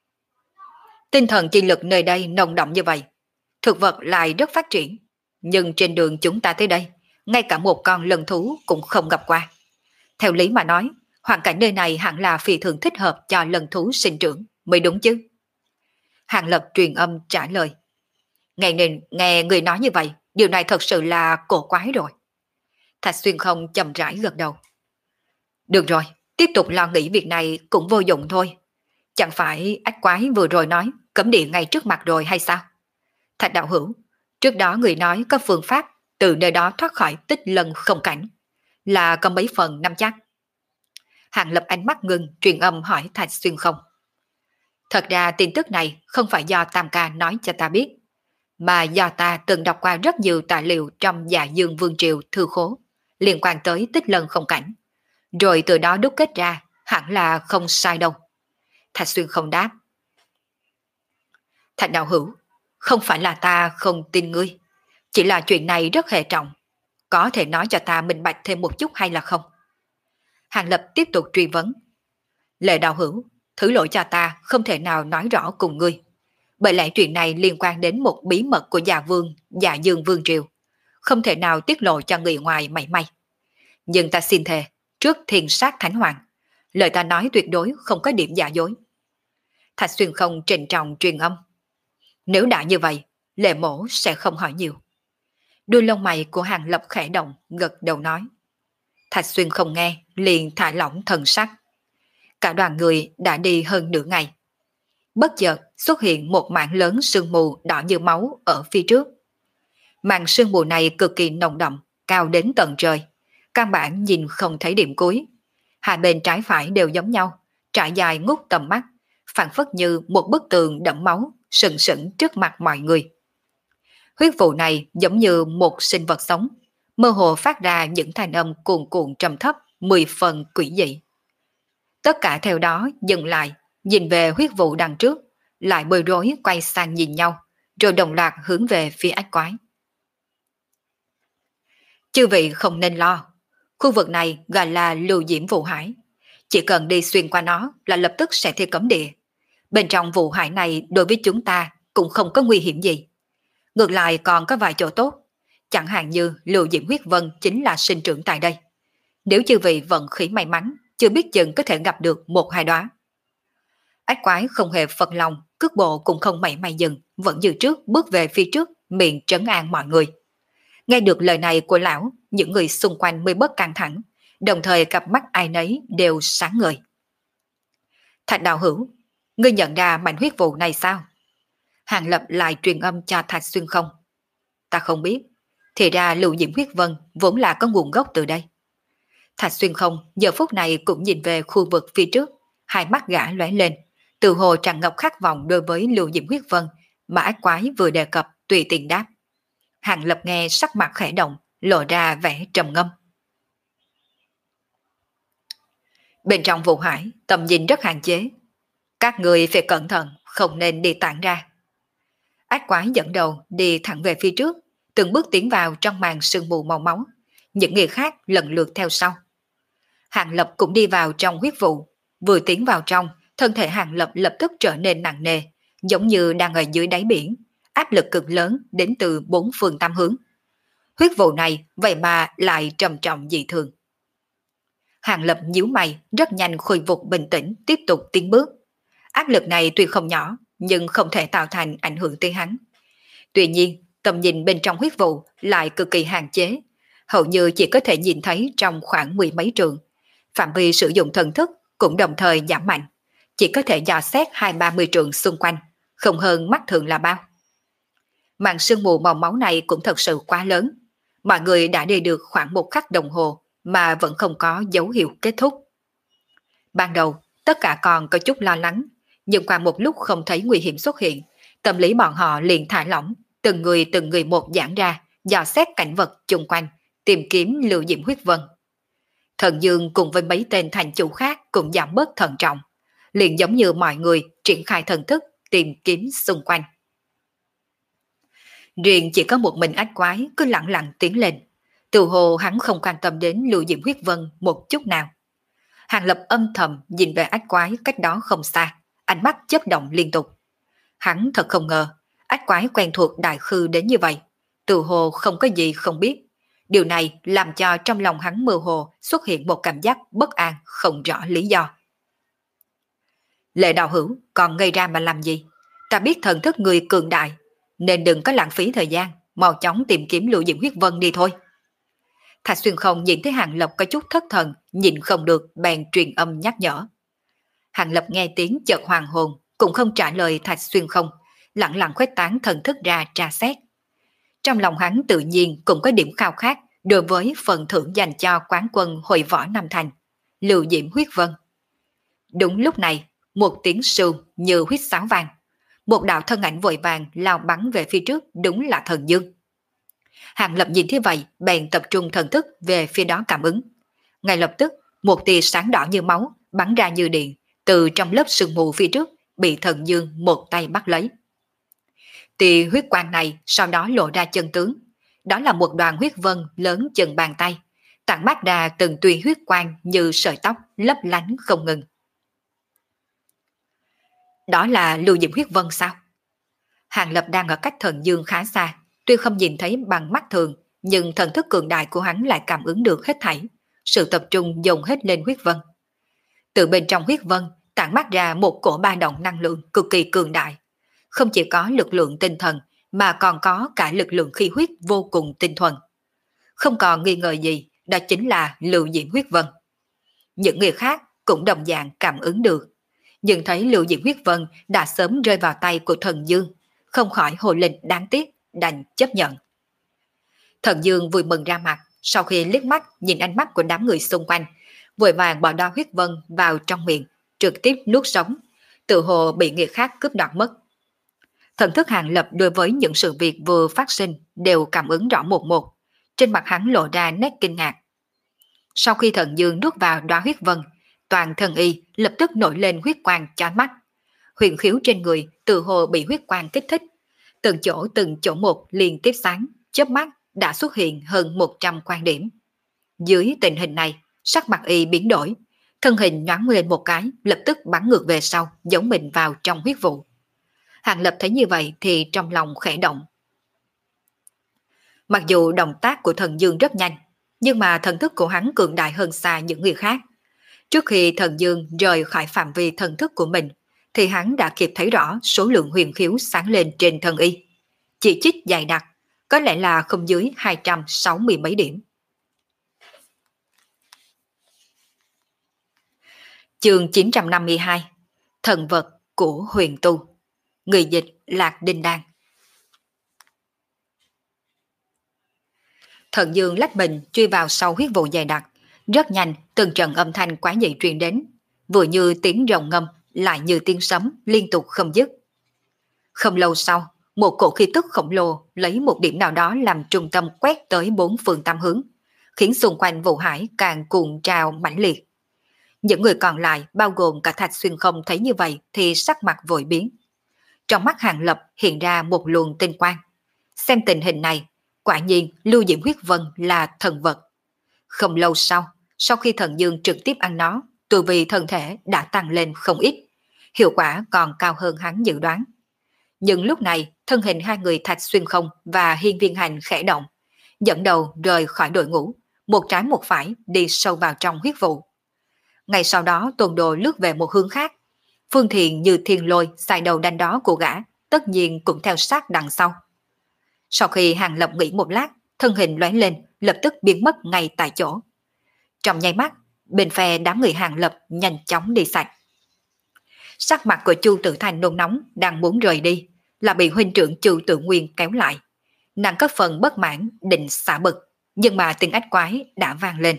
Speaker 1: Tinh thần chi lực nơi đây nồng đậm như vậy, thực vật lại rất phát triển, nhưng trên đường chúng ta tới đây, ngay cả một con lân thú cũng không gặp qua. Theo lý mà nói, hoàn cảnh nơi này hẳn là phi thường thích hợp cho lân thú sinh trưởng, mới đúng chứ. Hàng Lập truyền âm trả lời. Nghe, nên, nghe người nói như vậy, điều này thật sự là cổ quái rồi. Thạch Xuyên Không chậm rãi gật đầu. Được rồi, tiếp tục lo nghĩ việc này cũng vô dụng thôi. Chẳng phải ách quái vừa rồi nói cấm địa ngay trước mặt rồi hay sao? Thạch đạo hữu, trước đó người nói có phương pháp từ nơi đó thoát khỏi tích lân không cảnh, là có mấy phần nắm chắc. Hàng Lập ánh mắt ngưng, truyền âm hỏi Thạch Xuyên Không. Thật ra tin tức này không phải do Tam Ca nói cho ta biết, mà do ta từng đọc qua rất nhiều tài liệu trong Dạ Dương Vương Triều thư khố liên quan tới tích lân không cảnh, rồi từ đó đúc kết ra hẳn là không sai đâu. Thạch Xuyên Không đáp. Thạch đạo hữu, không phải là ta không tin ngươi, chỉ là chuyện này rất hệ trọng, có thể nói cho ta minh bạch thêm một chút hay là không? Hàng Lập tiếp tục truy vấn. Lệ đạo hữu, thứ lỗi cho ta không thể nào nói rõ cùng ngươi, bởi lẽ chuyện này liên quan đến một bí mật của Dạ Vương, Dạ Dương Vương Triều, không thể nào tiết lộ cho người ngoài mảy may. Nhưng ta xin thề, trước thiên sát thánh hoàng, lời ta nói tuyệt đối không có điểm giả dối. Thạch Xuyên Không trịnh trọng truyền âm. Nếu đã như vậy, Lệ mổ sẽ không hỏi nhiều. Đuôi lông mày của Hàng Lập khẽ động, gật đầu nói. Thạch Xuyên Không nghe, liền thả lỏng thần sắc. Cả đoàn người đã đi hơn nửa ngày. Bất chợt xuất hiện một mảng lớn sương mù đỏ như máu ở phía trước. Màn sương mù này cực kỳ nồng đậm, cao đến tận trời. Căn bản nhìn không thấy điểm cuối. Hai bên trái phải đều giống nhau, trải dài ngút tầm mắt, phản phất như một bức tường đẫm máu, sừng sững trước mặt mọi người. Huyết vụ này giống như một sinh vật sống, mơ hồ phát ra những thanh âm cuồn cuộn trầm thấp, mười phần quỷ dị. Tất cả theo đó dừng lại, nhìn về huyết vụ đằng trước, lại bối rối quay sang nhìn nhau, rồi đồng loạt hướng về phía ách quái. Chư vị không nên lo, khu vực này gọi là lưu diễm vụ hải, chỉ cần đi xuyên qua nó là lập tức sẽ thi cấm địa. Bên trong vụ hải này đối với chúng ta cũng không có nguy hiểm gì. Ngược lại còn có vài chỗ tốt, chẳng hạn như lưu diễm huyết vân chính là sinh trưởng tại đây. Nếu chư vị vận khí may mắn, chưa biết chừng có thể gặp được một hai đóa. Ách quái không hề phật lòng, cước bộ cũng không mảy may dừng, vẫn như trước bước về phía trước, miệng trấn an mọi người. Nghe được lời này của lão, những người xung quanh mới bớt căng thẳng, đồng thời cặp mắt ai nấy đều sáng ngời. Thạch đạo hữu, ngươi nhận ra mảnh huyết vụ này sao? Hàng Lập lại truyền âm cho Thạch Xuyên Không. Ta không biết, thì ra lưu diễm huyết vân vốn là có nguồn gốc từ đây. Thạch Xuyên Không giờ phút này cũng nhìn về khu vực phía trước, hai mắt gã lóe lên, từ hồ tràn ngập khát vọng đối với lưu diễm huyết vân mà ác quái vừa đề cập, tùy tiện đáp. Hàng Lập nghe sắc mặt khẽ động, lộ ra vẻ trầm ngâm. Bên trong vụ hải, tầm nhìn rất hạn chế. Các người phải cẩn thận, không nên đi tản ra. Ác quái dẫn đầu đi thẳng về phía trước, từng bước tiến vào trong màn sương mù màu máu. Những người khác lần lượt theo sau. Hàng Lập cũng đi vào trong huyết vụ. Vừa tiến vào trong, thân thể Hàng Lập lập tức trở nên nặng nề, giống như đang ở dưới đáy biển, áp lực cực lớn đến từ bốn phương tám hướng. Huyết vụ này vậy mà lại trầm trọng dị thường. Hàng Lập nhíu mày, rất nhanh khôi phục bình tĩnh, tiếp tục tiến bước. Áp lực này tuy không nhỏ, nhưng không thể tạo thành ảnh hưởng tới hắn. Tuy nhiên, tầm nhìn bên trong huyết vụ lại cực kỳ hạn chế, hầu như chỉ có thể nhìn thấy trong khoảng mười mấy trượng. Phạm vi sử dụng thần thức cũng đồng thời giảm mạnh, chỉ có thể dò xét hai ba mươi trượng xung quanh, không hơn mắt thường là bao. Màn sương mù màu máu này cũng thật sự quá lớn. Mọi người đã đi được khoảng một khắc đồng hồ mà vẫn không có dấu hiệu kết thúc. Ban đầu, tất cả còn có chút lo lắng, nhưng qua một lúc không thấy nguy hiểm xuất hiện, tâm lý bọn họ liền thả lỏng, từng người từng người một giãn ra, dò xét cảnh vật chung quanh, tìm kiếm Lưu Diễm Huyết Vân. Thần Dương cùng với mấy tên thành chủ khác cũng giảm bớt thận trọng, liền giống như mọi người triển khai thần thức tìm kiếm xung quanh. Riêng chỉ có một mình ách quái cứ lặng lặng tiến lên, từ hồ hắn không quan tâm đến Lưu Diễm Huyết Vân một chút nào. Hàng Lập âm thầm nhìn về ách quái cách đó không xa, ánh mắt chớp động liên tục. Hắn thật không ngờ, ách quái quen thuộc đại khư đến như vậy, từ hồ không có gì không biết. Điều này làm cho trong lòng hắn mơ hồ xuất hiện một cảm giác bất an không rõ lý do. Lệ Đạo Hữu còn ngây ra mà làm gì? Ta biết thần thức người cường đại, nên đừng có lãng phí thời gian, mau chóng tìm kiếm Lưu Diễm Huyết Vân đi thôi. Thạch Xuyên Không nhìn thấy Hàng Lập có chút thất thần, nhìn không được bèn truyền âm nhắc nhở. Hàng Lập nghe tiếng chợt hoàng hồn, cũng không trả lời Thạch Xuyên Không, lặng lặng khuếch tán thần thức ra tra xét. Trong lòng hắn tự nhiên cũng có điểm khao khát đối với phần thưởng dành cho quán quân hội võ Nam Thành, Lưu Diễm Huyết Vân. Đúng lúc này, một tiếng sườn như huýt sáo vang, một đạo thân ảnh vội vàng lao bắn về phía trước, đúng là Thần Dương. Hàng Lập nhìn thế vậy, bèn tập trung thần thức về phía đó cảm ứng. Ngay lập tức, một tia sáng đỏ như máu bắn ra như điện, từ trong lớp sương mù phía trước bị Thần Dương một tay bắt lấy. Tia huyết quang này sau đó lộ ra chân tướng, đó là một đoàn huyết vân lớn chừng bàn tay, tản mát ra từng tia huyết quang như sợi tóc lấp lánh không ngừng. Đó là Lưu Diễm Huyết Vân sao? Hàng Lập đang ở cách Thần Dương khá xa, tuy không nhìn thấy bằng mắt thường, nhưng thần thức cường đại của hắn lại cảm ứng được hết thảy, sự tập trung dồn hết lên huyết vân. Từ bên trong huyết vân tản mát ra một cổ ba động năng lượng cực kỳ cường đại, không chỉ có lực lượng tinh thần mà còn có cả lực lượng khí huyết vô cùng tinh thuần. Không còn nghi ngờ gì, đó chính là Lưu Diễm Huyết Vân. Những người khác cũng đồng dạng cảm ứng được, nhưng thấy Lưu Diễm Huyết Vân đã sớm rơi vào tay của Thần Dương, không khỏi hồ lên đáng tiếc, đành chấp nhận. Thần Dương vui mừng ra mặt, sau khi liếc mắt nhìn ánh mắt của đám người xung quanh, vội vàng bỏ đo huyết vân vào trong miệng, trực tiếp nuốt sống, tự hồ bị người khác cướp đoạt mất. Thần thức Hàng Lập đối với những sự việc vừa phát sinh đều cảm ứng rõ một một, trên mặt hắn lộ ra nét kinh ngạc. Sau khi Thần Dương nuốt vào đóa huyết vân, toàn thân y lập tức nổi lên huyết quang chói mắt, huyền khiếu trên người tự hồ bị huyết quang kích thích, từng chỗ từng chỗ một liên tiếp sáng, chớp mắt đã xuất hiện hơn một trăm quan điểm. Dưới tình hình này, sắc mặt y biến đổi, thân hình nhoáng lên một cái, lập tức bắn ngược về sau, giấu mình vào trong huyết vụ. Hàng Lập thấy như vậy thì trong lòng khẽ động. Mặc dù động tác của Thần Dương rất nhanh, nhưng mà thần thức của hắn cường đại hơn xa những người khác. Trước khi Thần Dương rời khỏi phạm vi thần thức của mình, thì hắn đã kịp thấy rõ số lượng huyền khiếu sáng lên trên thân y. Chỉ chích dày đặc, có lẽ là không dưới hai trăm sáu mươi mấy điểm. Chương chín trăm năm mươi hai, Thần vật của huyền tu. Người dịch Lạc Đinh Đan. Thần Dương lách mình truy vào sau huyết vụ dày đặc, rất nhanh từng trận âm thanh quái dị truyền đến, vừa như tiếng rồng ngâm, lại như tiếng sấm liên tục không dứt. Không lâu sau, một cổ khí tức khổng lồ lấy một điểm nào đó làm trung tâm quét tới bốn phương tám hướng, khiến xung quanh vụ hải càng cuộn trào mãnh liệt. Những người còn lại, bao gồm cả Thạch Xuyên Không, thấy như vậy thì sắc mặt vội biến. Trong mắt Hàng Lập hiện ra một luồng tinh quang. Xem tình hình này, quả nhiên Lưu Diễm Huyết Vân là thần vật. Không lâu sau, sau khi Thần Dương trực tiếp ăn nó, tu vi thân thể đã tăng lên không ít, hiệu quả còn cao hơn hắn dự đoán. Nhưng lúc này, thân hình hai người Thạch Xuyên Không và Hiên Viên Hành khẽ động, dẫn đầu rời khỏi đội ngũ, một trái một phải đi sâu vào trong huyết vụ. Ngay sau đó Tôn Đồ lướt về một hướng khác, Phương Thiền như thiên lôi xài đầu đanh đó của gã, tất nhiên cũng theo sát đằng sau. Sau khi Hàng Lập nghĩ một lát, thân hình lóe lên, lập tức biến mất ngay tại chỗ. Trong nháy mắt, bên phe đám người Hàng Lập nhanh chóng đi sạch. Sắc mặt của Chu Tử Thanh nôn nóng, đang muốn rời đi, là bị huynh trưởng Chu Tự Nguyên kéo lại. Nàng có phần bất mãn định xả bực, nhưng mà tiếng ách quái đã vang lên.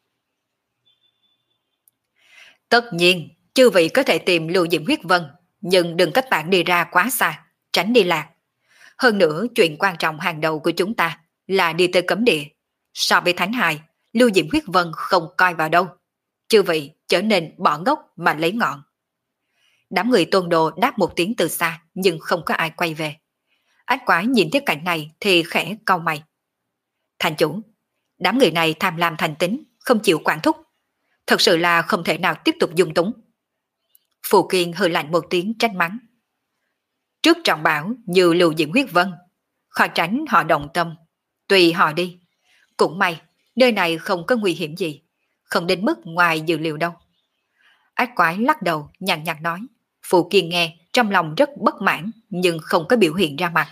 Speaker 1: Tất nhiên, chư vị có thể tìm Lưu Diễm Huyết Vân, nhưng đừng cách bạn đi ra quá xa, tránh đi lạc. Hơn nữa, chuyện quan trọng hàng đầu của chúng ta là đi tới cấm địa. So với Thánh Hài, Lưu Diễm Huyết Vân không coi vào đâu. Chư vị trở nên bỏ gốc mà lấy ngọn. Đám người Tôn Đồ đáp một tiếng từ xa, nhưng không có ai quay về. Ách quái nhìn thấy cảnh này thì khẽ cau mày. Thành chủ, đám người này tham lam thành tính, không chịu quản thúc. Thật sự là không thể nào tiếp tục dung túng. Phù Kiên hừ lạnh một tiếng trách mắng. Trước trọng bảo như Lưu Diễm Huyết Vân, khỏi tránh họ động tâm. Tùy họ đi. Cũng may, nơi này không có nguy hiểm gì. Không đến mức ngoài dự liệu đâu. Ách quái lắc đầu nhàn nhạt nói. Phù Kiên nghe trong lòng rất bất mãn, nhưng không có biểu hiện ra mặt.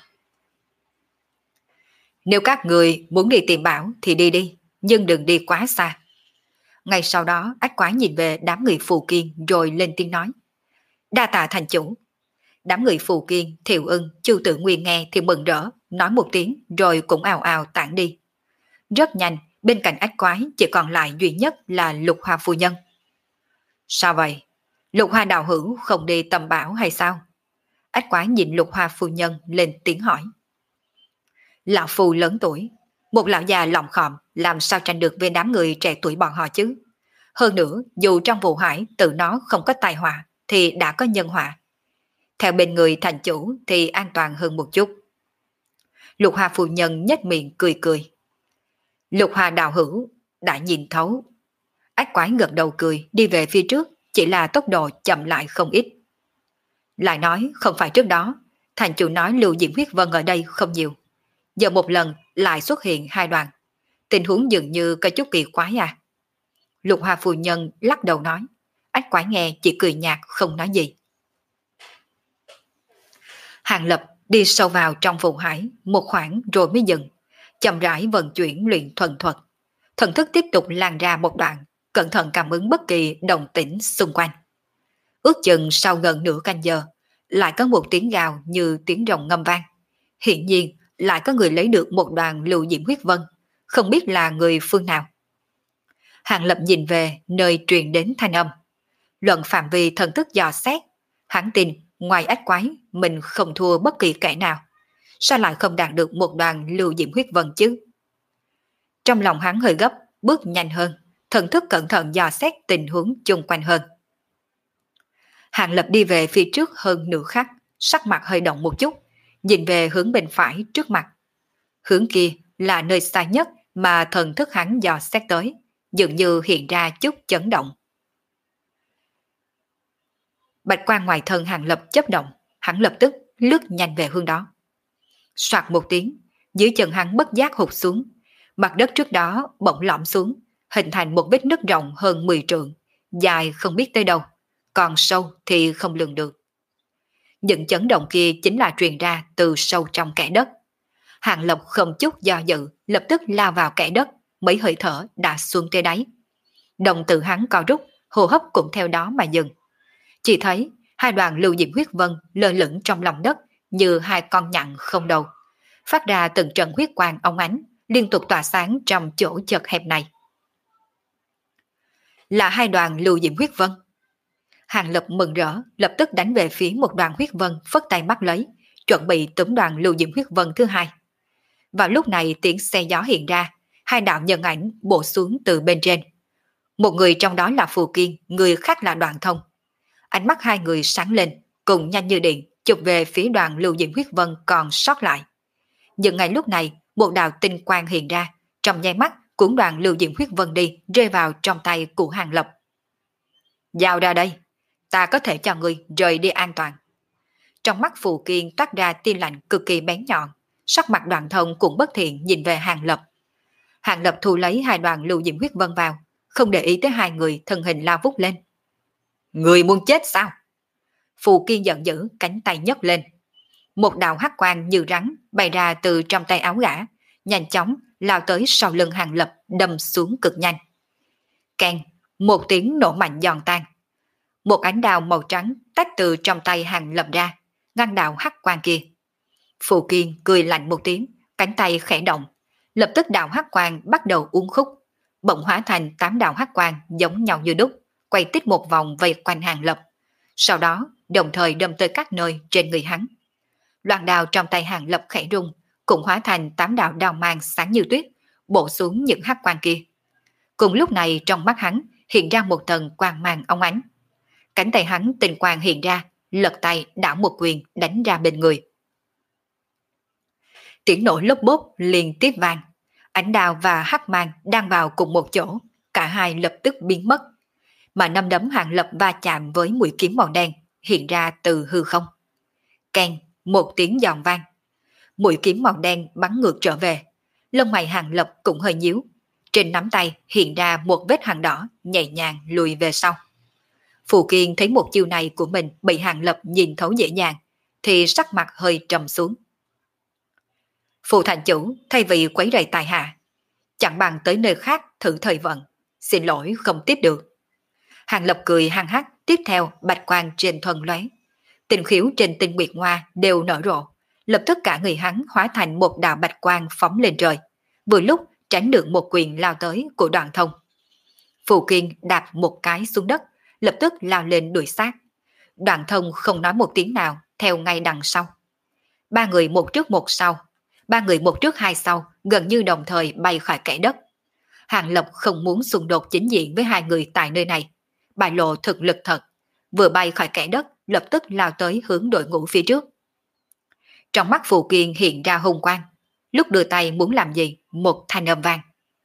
Speaker 1: Nếu các người muốn đi tìm bảo thì đi đi, nhưng đừng đi quá xa. Ngay sau đó ách quái nhìn về đám người Phù Kiên rồi lên tiếng nói. Đa tạ thành chủ. Đám người Phù Kiên, Thiệu Ưng, Chu Tự Nguyên nghe thì mừng rỡ, nói một tiếng rồi cũng ào ào tản đi. Rất nhanh, bên cạnh ách quái chỉ còn lại duy nhất là Lục Hoa phu nhân. Sao vậy? Lục Hoa đạo hữu không đi tầm bảo hay sao? Ách quái nhìn Lục Hoa phu nhân lên tiếng hỏi. Lão phu lớn tuổi, một lão già lọng khòm làm sao tranh được với đám người trẻ tuổi bọn họ chứ? Hơn nữa, dù trong vụ hải tự nó không có tai họa thì đã có nhân họa. Theo bên người thành chủ thì an toàn hơn một chút. Lục Hoa phu nhân nhếch miệng cười cười. Lục Hoa đạo hữu đã nhìn thấu. Ách quái gật đầu cười đi về phía trước, chỉ là tốc độ chậm lại không ít. Lại nói không phải trước đó, thành chủ nói Lưu Diễm Huyết Vân ở đây không nhiều. Giờ một lần lại xuất hiện hai đoàn. Tình huống dường như có chút kỳ quái à. Lục Hoa phu nhân lắc đầu nói. Ách quái nghe chỉ cười nhạt không nói gì. Hàng Lập đi sâu vào trong vụ hải một khoảng rồi mới dừng. Chậm rãi vận chuyển luyện thuần thuật. Thần thức tiếp tục lan ra một đoạn, cẩn thận cảm ứng bất kỳ động tĩnh xung quanh. Ước chừng sau gần nửa canh giờ, lại có một tiếng gào như tiếng rồng ngâm vang. Hiện nhiên lại có người lấy được một đoàn Lưu Diễm Huyết Vân, không biết là người phương nào. Hàng Lập nhìn về nơi truyền đến thanh âm. Luận phạm vi thần thức dò xét, hắn tin ngoài ách quái mình không thua bất kỳ kẻ nào. Sao lại không đạt được một đoàn Lưu Diễm Huyết Vân chứ? Trong lòng hắn hơi gấp, bước nhanh hơn, thần thức cẩn thận dò xét tình huống chung quanh hơn. Hàng Lập đi về phía trước hơn nửa khắc, sắc mặt hơi động một chút, nhìn về hướng bên phải trước mặt. Hướng kia là nơi xa nhất mà thần thức hắn dò xét tới, dường như hiện ra chút chấn động. Bạch quang ngoài thân Hàng Lập chớp động, hắn lập tức lướt nhanh về hướng đó. Soạt một tiếng, dưới chân hắn bất giác hụt xuống, mặt đất trước đó bỗng lõm xuống, hình thành một vết nứt rộng hơn mười trượng, dài không biết tới đâu, còn sâu thì không lường được. Những chấn động kia chính là truyền ra từ sâu trong kẽ đất. Hàng Lập không chút do dự, lập tức lao vào kẽ đất, mấy hơi thở đã xuống tới đáy. Đồng tử hắn co rút, hô hấp cũng theo đó mà dừng. Chỉ thấy hai đoàn Lưu Diễm Huyết Vân lơ lửng trong lòng đất như hai con nhặng không đầu, phát ra từng trận huyết quang óng ánh, liên tục tỏa sáng trong chỗ chật hẹp này. Là hai đoàn Lưu Diễm Huyết Vân. Hàng Lập mừng rỡ, lập tức đánh về phía một đoàn huyết vân, phất tay bắt lấy, chuẩn bị túm đoàn Lưu Diễm Huyết Vân thứ hai. Vào lúc này tiếng xe gió hiện ra, hai đạo nhân ảnh bổ xuống từ bên trên. Một người trong đó là Phù Kiên, người khác là Đoạn Thông. Ánh mắt hai người sáng lên, cùng nhanh như điện, chụp về phía đoàn Lưu Diễm Huyết Vân còn sót lại. Nhưng ngay lúc này, một đạo tinh quang hiện ra, trong nháy mắt cuốn đoàn Lưu Diễm Huyết Vân đi, rơi vào trong tay của Hàng Lập. Giao ra đây, ta có thể cho người rời đi an toàn. Trong mắt Phù Kiên toát ra tia lạnh cực kỳ bén nhọn, sắc mặt Đoạn Thông cũng bất thiện nhìn về Hàng Lập. Hàng Lập thu lấy hai đoàn Lưu Diễm Huyết Vân vào, không để ý tới hai người thân hình lao vút lên. Người muốn chết sao? Phù Kiên giận dữ, cánh tay nhấc lên. Một đạo hắc quang như rắn bay ra từ trong tay áo gã, nhanh chóng lao tới sau lưng Hàng Lập, đâm xuống cực nhanh. Keng, một tiếng nổ mạnh giòn tan. Một ánh đao màu trắng tách từ trong tay Hàng Lập ra, ngăn đạo hắc quang kia. Phù Kiên cười lạnh một tiếng, cánh tay khẽ động, lập tức đạo hắc quang bắt đầu uốn khúc, bỗng hóa thành tám đạo hắc quang giống nhau như đúc, quay tít một vòng vây quanh Hàng Lập. Sau đó, đồng thời đâm tới các nơi trên người hắn. Loan đao trong tay Hàng Lập khẽ rung, cũng hóa thành tám đạo đao mang sáng như tuyết, bổ xuống những hắc quang kia. Cùng lúc này trong mắt hắn hiện ra một tầng quang mang óng ánh. Cánh tay hắn tinh quang hiện ra, lật tay đảo một quyền đánh ra bên người. Tiếng nổ lốp bốp liên tiếp vang, ánh đao và hắc mang đang vào cùng một chỗ, cả hai lập tức biến mất, mà năm đấm Hàng Lập va chạm với mũi kiếm màu đen hiện ra từ hư không. Keng, một tiếng giòn vang, mũi kiếm màu đen bắn ngược trở về, lông mày Hàng Lập cũng hơi nhíu, trên nắm tay hiện ra một vết hằn đỏ, nhẹ nhàng lùi về sau. Phù Kiên thấy một chiêu này của mình bị Hàng Lập nhìn thấu dễ dàng, thì sắc mặt hơi trầm xuống. Phù thành chủ thay vì quấy rầy tài hạ, chẳng bằng tới nơi khác thử thời vận, xin lỗi không tiếp được. Hàng Lập cười hăng hắc, tiếp theo bạch quang trên thuần lóe, tình khiếu trên tinh nguyệt hoa đều nở rộ, lập tức cả người hắn hóa thành một đạo bạch quang phóng lên trời, vừa lúc tránh được một quyền lao tới của Đoạn Thông. Phù Kiên đạp một cái xuống đất, lập tức lao lên đuổi sát. Đoạn Thông không nói một tiếng nào, theo ngay đằng sau. Ba người một trước một sau, ba người một trước hai sau, gần như đồng thời bay khỏi kẽ đất. Hàng Lập không muốn xung đột chính diện với hai người tại nơi này, bại lộ thực lực thật, vừa bay khỏi kẽ đất, lập tức lao tới hướng đội ngũ phía trước. Trong mắt Phù Kiên hiện ra hung quang, lúc đưa tay muốn làm gì, một thanh âm vang.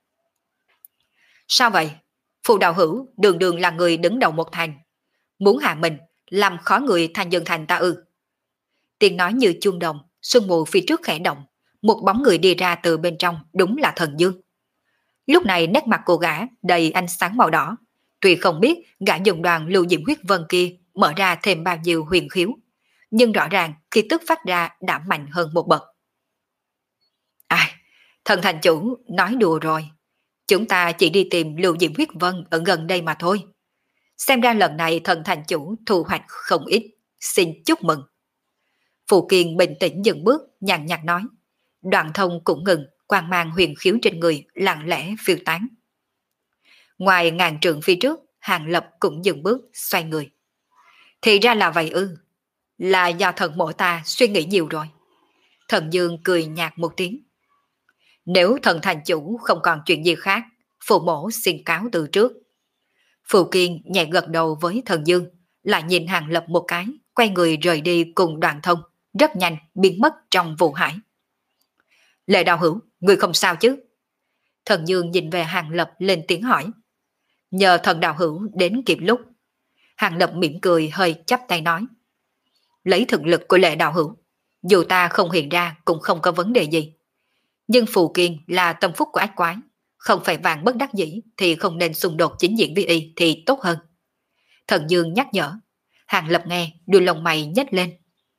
Speaker 1: Sao vậy? Phù đạo hữu đường đường là người đứng đầu một thành, muốn hạ mình, làm khó người thành dân thành ta ư? Tiếng nói như chuông đồng, sương mù phía trước khẽ động, một bóng người đi ra từ bên trong, đúng là Thần Dương. Lúc này nét mặt cô gã đầy ánh sáng màu đỏ, tuy không biết gã dùng đoàn lưu diễm huyết vân kia mở ra thêm bao nhiêu huyền khiếu, nhưng rõ ràng khi tức phát ra đã mạnh hơn một bậc. Ai, Thần thành chủ nói đùa rồi, chúng ta chỉ đi tìm lưu diễm huyết vân ở gần đây mà thôi. Xem ra lần này thần thành chủ thu hoạch không ít, xin chúc mừng. Phù Kiên bình tĩnh dừng bước, nhàn nhạt nói. Đoạn Thông cũng ngừng, quang mang huyền khiếu trên người lặng lẽ phiêu tán. Ngoài ngàn trượng phía trước, Hàng Lập cũng dừng bước, xoay người. Thì ra là vậy ư, là do thần mộ ta suy nghĩ nhiều rồi. Thần Dương cười nhạt một tiếng. Nếu thần thành chủ không còn chuyện gì khác, phù mổ xin cáo từ trước. Phù Kiên nhẹ gật đầu với Thần Dương, lại nhìn Hàng Lập một cái, quay người rời đi cùng Đoạn Thông, rất nhanh biến mất trong vụ hải. Lệ đạo hữu, người không sao chứ? Thần Dương nhìn về Hàng Lập lên tiếng hỏi. Nhờ thần đạo hữu đến kịp lúc. Hàng Lập mỉm cười hơi chắp tay nói. Lấy thực lực của Lệ đạo hữu, dù ta không hiện ra cũng không có vấn đề gì. Nhưng Phù Kiên là tâm phúc của ác quái, không phải vàng bất đắc dĩ thì không nên xung đột chính diện với y thì tốt hơn. Thần Dương nhắc nhở. Hàng Lập nghe, đuôi lông mày nhếch lên.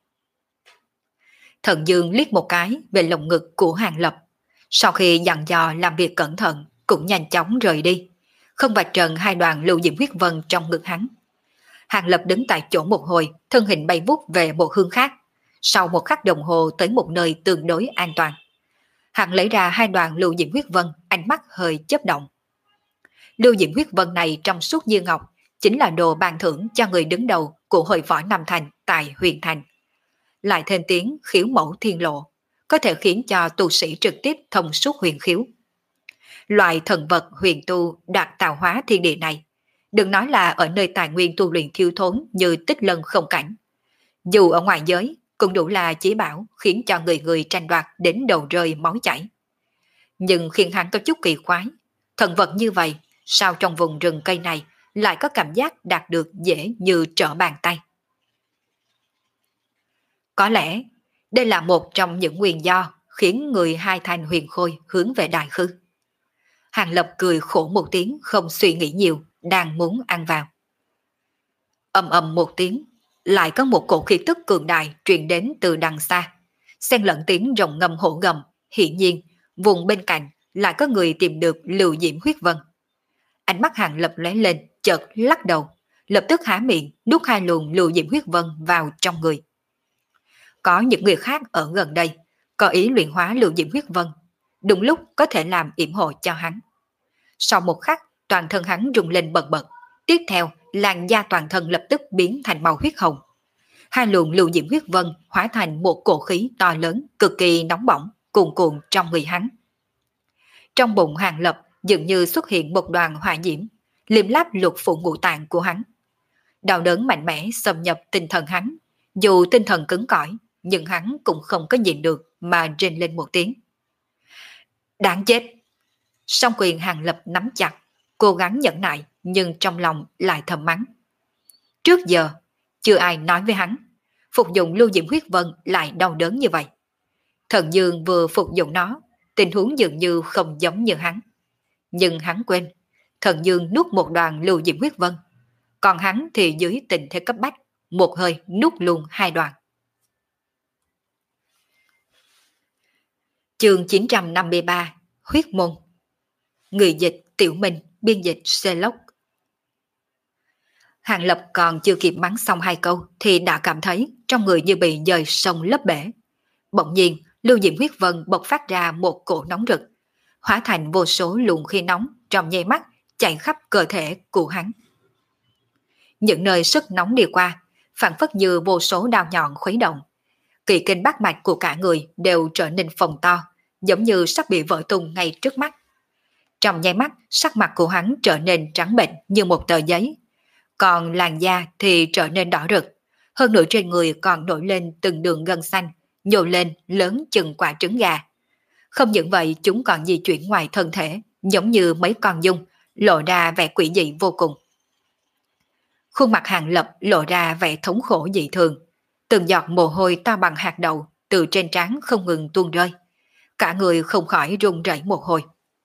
Speaker 1: Thần Dương liếc một cái về lồng ngực của Hàng Lập, sau khi dặn dò làm việc cẩn thận cũng nhanh chóng rời đi, không vạch trần hai đoàn lưu diễm huyết vân trong ngực hắn. Hàng Lập đứng tại chỗ một hồi, thân hình bay vút về một hướng khác, sau một khắc đồng hồ tới một nơi tương đối an toàn. Hắn lấy ra hai đoàn lưu diễm huyết vân, ánh mắt hơi chớp động. Lưu diễm huyết vân này trong suốt như ngọc, chính là đồ ban thưởng cho người đứng đầu của hội võ Nam Thành tại Huyền Thành. Lại thêm tiếng khiếu mẫu thiên lộ, có thể khiến cho tu sĩ trực tiếp thông suốt huyền khiếu. Loại thần vật huyền tu đạt tạo hóa thiên địa này, đừng nói là ở nơi tài nguyên tu luyện thiếu thốn như Tích Lân không cảnh, dù ở ngoài giới cũng đủ là chí bảo khiến cho người người tranh đoạt đến đầu rơi máu chảy. Nhưng khiến hắn có chút kỳ quái, thần vật như vậy sao trong vùng rừng cây này lại có cảm giác đạt được dễ như trở bàn tay. Có lẽ đây là một trong những nguyên do khiến người hai thanh huyền khôi hướng về Đại Khư. Hàng Lập cười khổ một tiếng, không suy nghĩ nhiều, đang muốn ăn vào. Ầm ầm một tiếng, lại có một cổ khí tức cường đại truyền đến từ đằng xa, xen lẫn tiếng rồng ngâm hổ gầm. Hiển nhiên vùng bên cạnh lại có người tìm được lưu diễm huyết vân. Ánh mắt Hàng Lập lóe lên, chợt lắc đầu, lập tức há miệng nuốt hai luồng lưu diễm huyết vân vào trong người. có những người khác ở gần đây, có ý luyện hóa lưu diễm huyết vân, đúng lúc có thể làm yểm hộ cho hắn. Sau một khắc, toàn thân hắn rung lên bần bật, tiếp theo làn da toàn thân lập tức biến thành màu huyết hồng. Hai luồng lưu diễm huyết vân hóa thành một cổ khí to lớn, cực kỳ nóng bỏng, cuồn cuộn trong người hắn. Trong bụng Hàng Lập dường như xuất hiện một đoàn hỏa diễm, liếm láp lục phủ ngũ tạng của hắn. Đau đớn mạnh mẽ xâm nhập tinh thần hắn, dù tinh thần cứng cỏi, nhưng hắn cũng không có nhịn được mà rên lên một tiếng. Đáng chết! Song quyền Hàng Lập nắm chặt, cố gắng nhẫn nại, nhưng trong lòng lại thầm mắng. Trước giờ, chưa ai nói với hắn, phục dụng lưu diễm huyết vân lại đau đớn như vậy. Thần Dương vừa phục dụng nó, tình huống dường như không giống như hắn. Nhưng hắn quên, Thần Dương nuốt một đoàn lưu diễm huyết vân, còn hắn thì dưới tình thế cấp bách, một hơi nuốt luôn hai đoàn. Chương chín trăm năm mươi ba, Huyết Môn. Người dịch Tiểu Minh, biên dịch Sherlock. Hàng Lập còn chưa kịp mắng xong hai câu thì đã cảm thấy trong người như bị dời sông lấp bể. Bỗng nhiên, lưu diễm huyết vân bộc phát ra một cổ nóng rực, hóa thành vô số luồng khí nóng trong nháy mắt chạy khắp cơ thể của hắn. Những nơi sức nóng đi qua, phản phất như vô số đao nhọn khuấy động. Kỳ kinh bát mạch của cả người đều trở nên phồng to, giống như sắp bị vỡ tung ngay trước mắt. Trong nháy mắt, sắc mặt của hắn trở nên trắng bệch như một tờ giấy, còn làn da thì trở nên đỏ rực, hơn nữa trên người còn nổi lên từng đường gân xanh, nhô lên lớn chừng quả trứng gà. Không những vậy, chúng còn di chuyển ngoài thân thể, giống như mấy con giun, lộ ra vẻ quỷ dị vô cùng. Khuôn mặt Hàng Lập lộ ra vẻ thống khổ dị thường, từng giọt mồ hôi to bằng hạt đậu từ trên trán không ngừng tuôn rơi, cả người không khỏi run rẩy mồ hôi.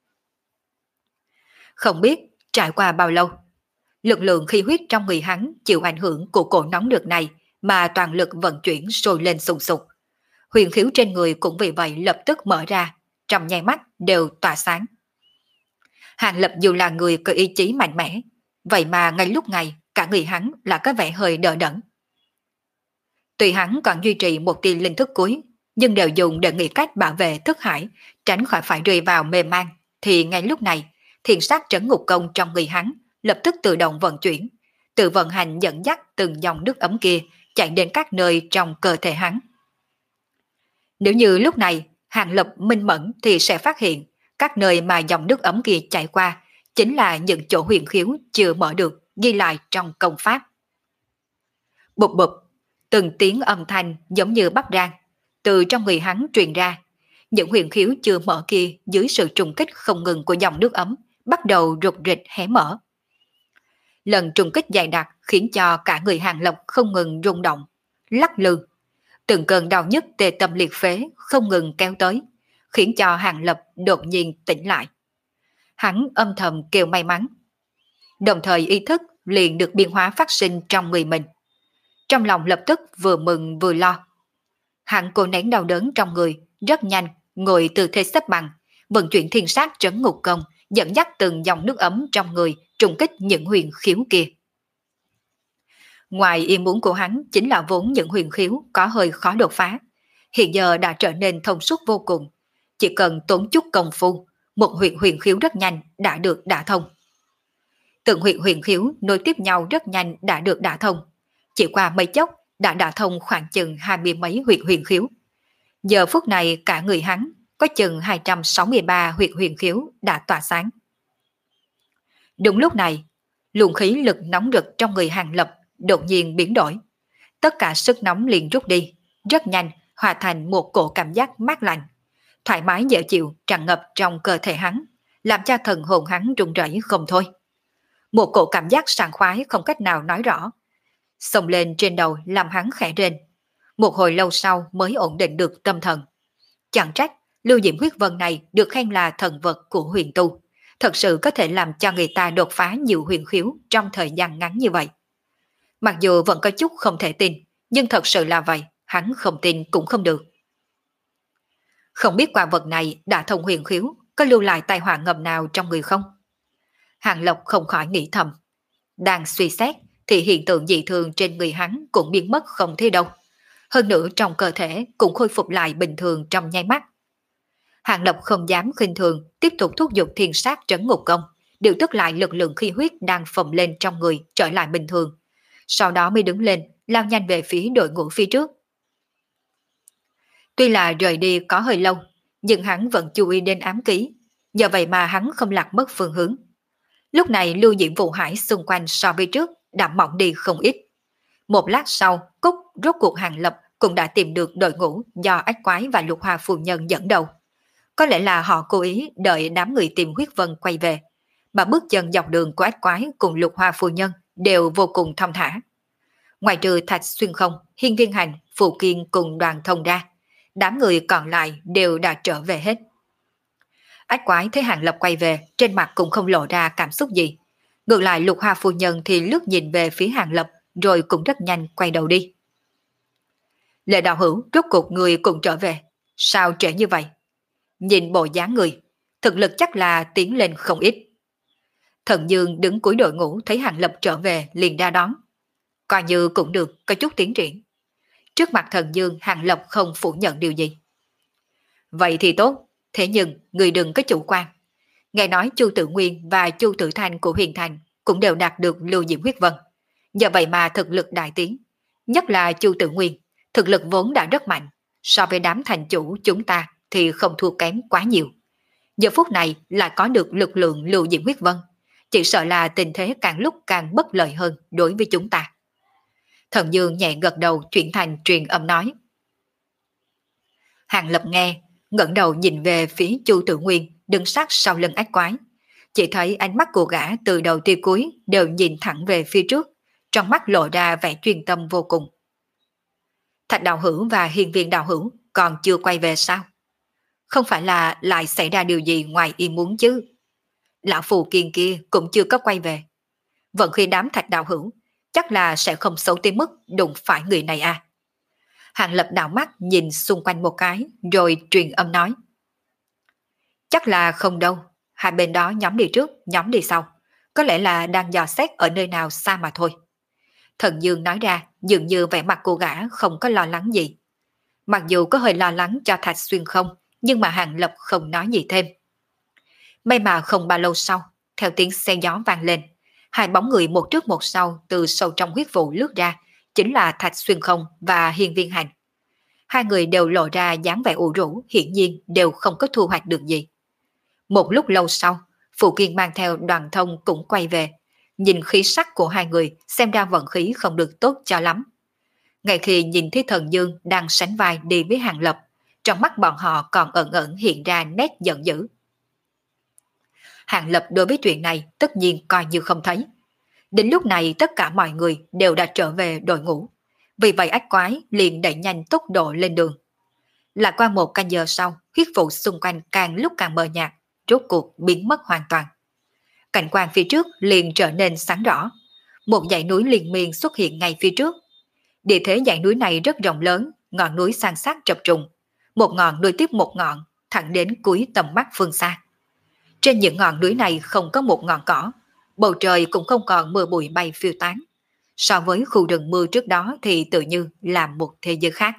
Speaker 1: Không biết trải qua bao lâu, lực lượng khí huyết trong người hắn chịu ảnh hưởng của cổ nóng rực này mà toàn lực vận chuyển sôi lên sùng sục. Huyền khiếu trên người cũng vì vậy lập tức mở ra, trong nháy mắt đều tỏa sáng. Hàng Lập dù là người có ý chí mạnh mẽ, vậy mà ngay lúc này cả người hắn là có vẻ hơi đờ đẫn. Tuy hắn còn duy trì một tia linh thức cuối, nhưng đều dùng để nghĩ cách bảo vệ thức hải, tránh khỏi phải rơi vào mê man, thì ngay lúc này, thiền sát trấn ngục công trong người hắn lập tức tự động vận chuyển, tự vận hành dẫn dắt từng dòng nước ấm kia chạy đến các nơi trong cơ thể hắn. Nếu như lúc này Hàng Lập minh mẫn thì sẽ phát hiện các nơi mà dòng nước ấm kia chạy qua chính là những chỗ huyền khiếu chưa mở được ghi lại trong công pháp. Bụp bụp, từng tiếng âm thanh giống như bắp rang từ trong người hắn truyền ra. Những huyền khiếu chưa mở kia dưới sự trùng kích không ngừng của dòng nước ấm bắt đầu rụt rịch hé mở. Lần trùng kích dày đặc khiến cho cả người Hàng Lập không ngừng rung động, lắc lư. Từng cơn đau nhức tê tâm liệt phế không ngừng kéo tới, khiến cho Hàng Lập đột nhiên tỉnh lại. Hắn âm thầm kêu may mắn. Đồng thời ý thức liền được biến hóa phát sinh trong người mình. Trong lòng lập tức vừa mừng vừa lo. Hắn cố nén đau đớn trong người, rất nhanh, ngồi từ thế xếp bằng, vận chuyển thiên sát trấn ngục công, dẫn dắt từng dòng nước ấm trong người trùng kích những huyền khiếu kia. Ngoài ý muốn của hắn chính là vốn những huyền khiếu có hơi khó đột phá, hiện giờ đã trở nên thông suốt vô cùng. Chỉ cần tốn chút công phu, một huyền huyền khiếu rất nhanh đã được đả thông. Từng huyền huyền khiếu nối tiếp nhau rất nhanh đã được đả thông. Chỉ qua mấy chốc đã đả thông khoảng chừng hai mươi mấy huyền huyền khiếu. Giờ phút này cả người hắn có chừng hai trăm sáu mươi ba huyền huyền khiếu đã tỏa sáng. Đúng lúc này, luồng khí lực nóng rực trong người Hàng Lập đột nhiên biến đổi. Tất cả sức nóng liền rút đi, rất nhanh hòa thành một cổ cảm giác mát lạnh, thoải mái dễ chịu tràn ngập trong cơ thể hắn, làm cho thần hồn hắn run rẩy không thôi. Một cổ cảm giác sảng khoái không cách nào nói rõ, xông lên trên đầu làm hắn khẽ rên. Một hồi lâu sau mới ổn định được tâm thần. Chẳng trách lưu diễm huyết vân này được khen là thần vật của huyền tu, thật sự có thể làm cho người ta đột phá nhiều huyền khiếu trong thời gian ngắn như vậy. Mặc dù vẫn có chút không thể tin, nhưng thật sự là vậy, hắn không tin cũng không được. Không biết quả vật này đã thông huyền khiếu, có lưu lại tai họa ngầm nào trong người không? Hàng Lộc không khỏi nghĩ thầm. Đang suy xét thì hiện tượng dị thường trên người hắn cũng biến mất không thấy đâu. hơn nữa trong cơ thể cũng khôi phục lại bình thường trong nháy mắt. Hàng Lập không dám khinh thường, tiếp tục thúc giục thiên sát trấn ngục công, điều tức lại lực lượng khí huyết đang phồng lên trong người trở lại bình thường. Sau đó mới đứng lên, lao nhanh về phía đội ngũ phía trước. Tuy là rời đi có hơi lâu, nhưng hắn vẫn chú ý đến ám ký, nhờ vậy mà hắn không lạc mất phương hướng. Lúc này lưu diễm vụ hải xung quanh so với trước đã mỏng đi không ít. Một lát sau, Cúc rốt cuộc Hàng Lập cũng đã tìm được đội ngũ do Ách Quái và Lục Hoa Phu Nhân dẫn đầu. Có lẽ là họ cố ý đợi đám người tìm huyết vân quay về, mà bước chân dọc đường của Ách Quái cùng Lục Hoa Phu Nhân đều vô cùng thong thả. Ngoài trừ Thạch Xuyên Không, Hiên Viên Hành, Phù Kiên cùng Đoàn Thông ra, đám người còn lại đều đã trở về hết. Ách Quái thấy Hàng Lập quay về, trên mặt cũng không lộ ra cảm xúc gì. Ngược lại Lục Hoa Phu Nhân thì lướt nhìn về phía Hàng Lập, rồi cũng rất nhanh quay đầu đi. Lệ đạo hữu, rốt cuộc người cũng trở về, sao trễ như vậy? Nhìn bộ dáng người, thực lực chắc là tiến lên không ít. Thần Dương đứng cuối đội ngũ thấy Hàng Lập trở về liền ra đón. Coi như cũng được, có chút tiến triển. Trước mặt Thần Dương, Hàng Lập không phủ nhận điều gì. Vậy thì tốt, thế nhưng người đừng có chủ quan. Nghe nói Chu Tử Nguyên và Chu Tử Thanh của Huyền Thành cũng đều đạt được lưu diễm huyết vân. Nhờ vậy mà thực lực đại tiến. Nhất là Chu Tử Nguyên, thực lực vốn đã rất mạnh. So với đám thành chủ chúng ta thì không thua kém quá nhiều. Giờ phút này lại có được lực lượng lưu diễm huyết vân. Chỉ sợ là tình thế càng lúc càng bất lợi hơn đối với chúng ta. Thần Dương nhẹ gật đầu chuyển thành truyền âm nói. Hàng Lập nghe, ngẩng đầu nhìn về phía Chu Tử Nguyên đứng sát sau lưng Ách Quái. Chỉ thấy ánh mắt của gã từ đầu tới cuối đều nhìn thẳng về phía trước, trong mắt lộ ra vẻ chuyên tâm vô cùng. Thạch đạo hữu và Hiên Viên đạo hữu còn chưa quay về sao? Không phải là lại xảy ra điều gì ngoài ý muốn chứ? Lão Phù Kiên kia cũng chưa có quay về. Vận khi đám Thạch đạo hữu chắc là sẽ không xấu tới mức đụng phải người này à? Hàng Lập đảo mắt nhìn xung quanh một cái rồi truyền âm nói. Chắc là không đâu, hai bên đó nhóm đi trước, nhóm đi sau. Có lẽ là đang dò xét ở nơi nào xa mà thôi. Thần Dương nói ra dường như vẻ mặt cô gã không có lo lắng gì. Mặc dù có hơi lo lắng cho Thạch Xuyên Không, nhưng mà Hàng Lập không nói gì thêm. May mà không bao lâu sau, theo tiếng xe gió vang lên, hai bóng người một trước một sau từ sâu trong huyết vụ lướt ra, chính là Thạch Xuyên Không và Hiên Viên Hành. Hai người đều lộ ra dáng vẻ ủ rũ, hiển nhiên đều không có thu hoạch được gì. Một lúc lâu sau, Phù Kiên mang theo Đoàn Thông cũng quay về. Nhìn khí sắc của hai người xem ra vận khí không được tốt cho lắm. Ngay khi nhìn thấy Thần Dương đang sánh vai đi với Hàng Lập, trong mắt bọn họ còn ẩn ẩn hiện ra nét giận dữ. Hàng Lập đối với chuyện này tất nhiên coi như không thấy. Đến lúc này tất cả mọi người đều đã trở về đội ngũ. Vì vậy Ách Quái liền đẩy nhanh tốc độ lên đường. Lại qua một canh giờ sau, huyết vụ xung quanh càng lúc càng mờ nhạt, rốt cuộc biến mất hoàn toàn. Cảnh quan phía trước liền trở nên sáng rõ. Một dãy núi liền miên xuất hiện ngay phía trước. Địa thế dãy núi này rất rộng lớn, ngọn núi san sát chập trùng. Một ngọn nối tiếp một ngọn, thẳng đến cuối tầm mắt phương xa. Trên những ngọn núi này không có một ngọn cỏ, bầu trời cũng không còn mưa bụi bay phiêu tán. So với khu rừng mưa trước đó thì tự như là một thế giới khác.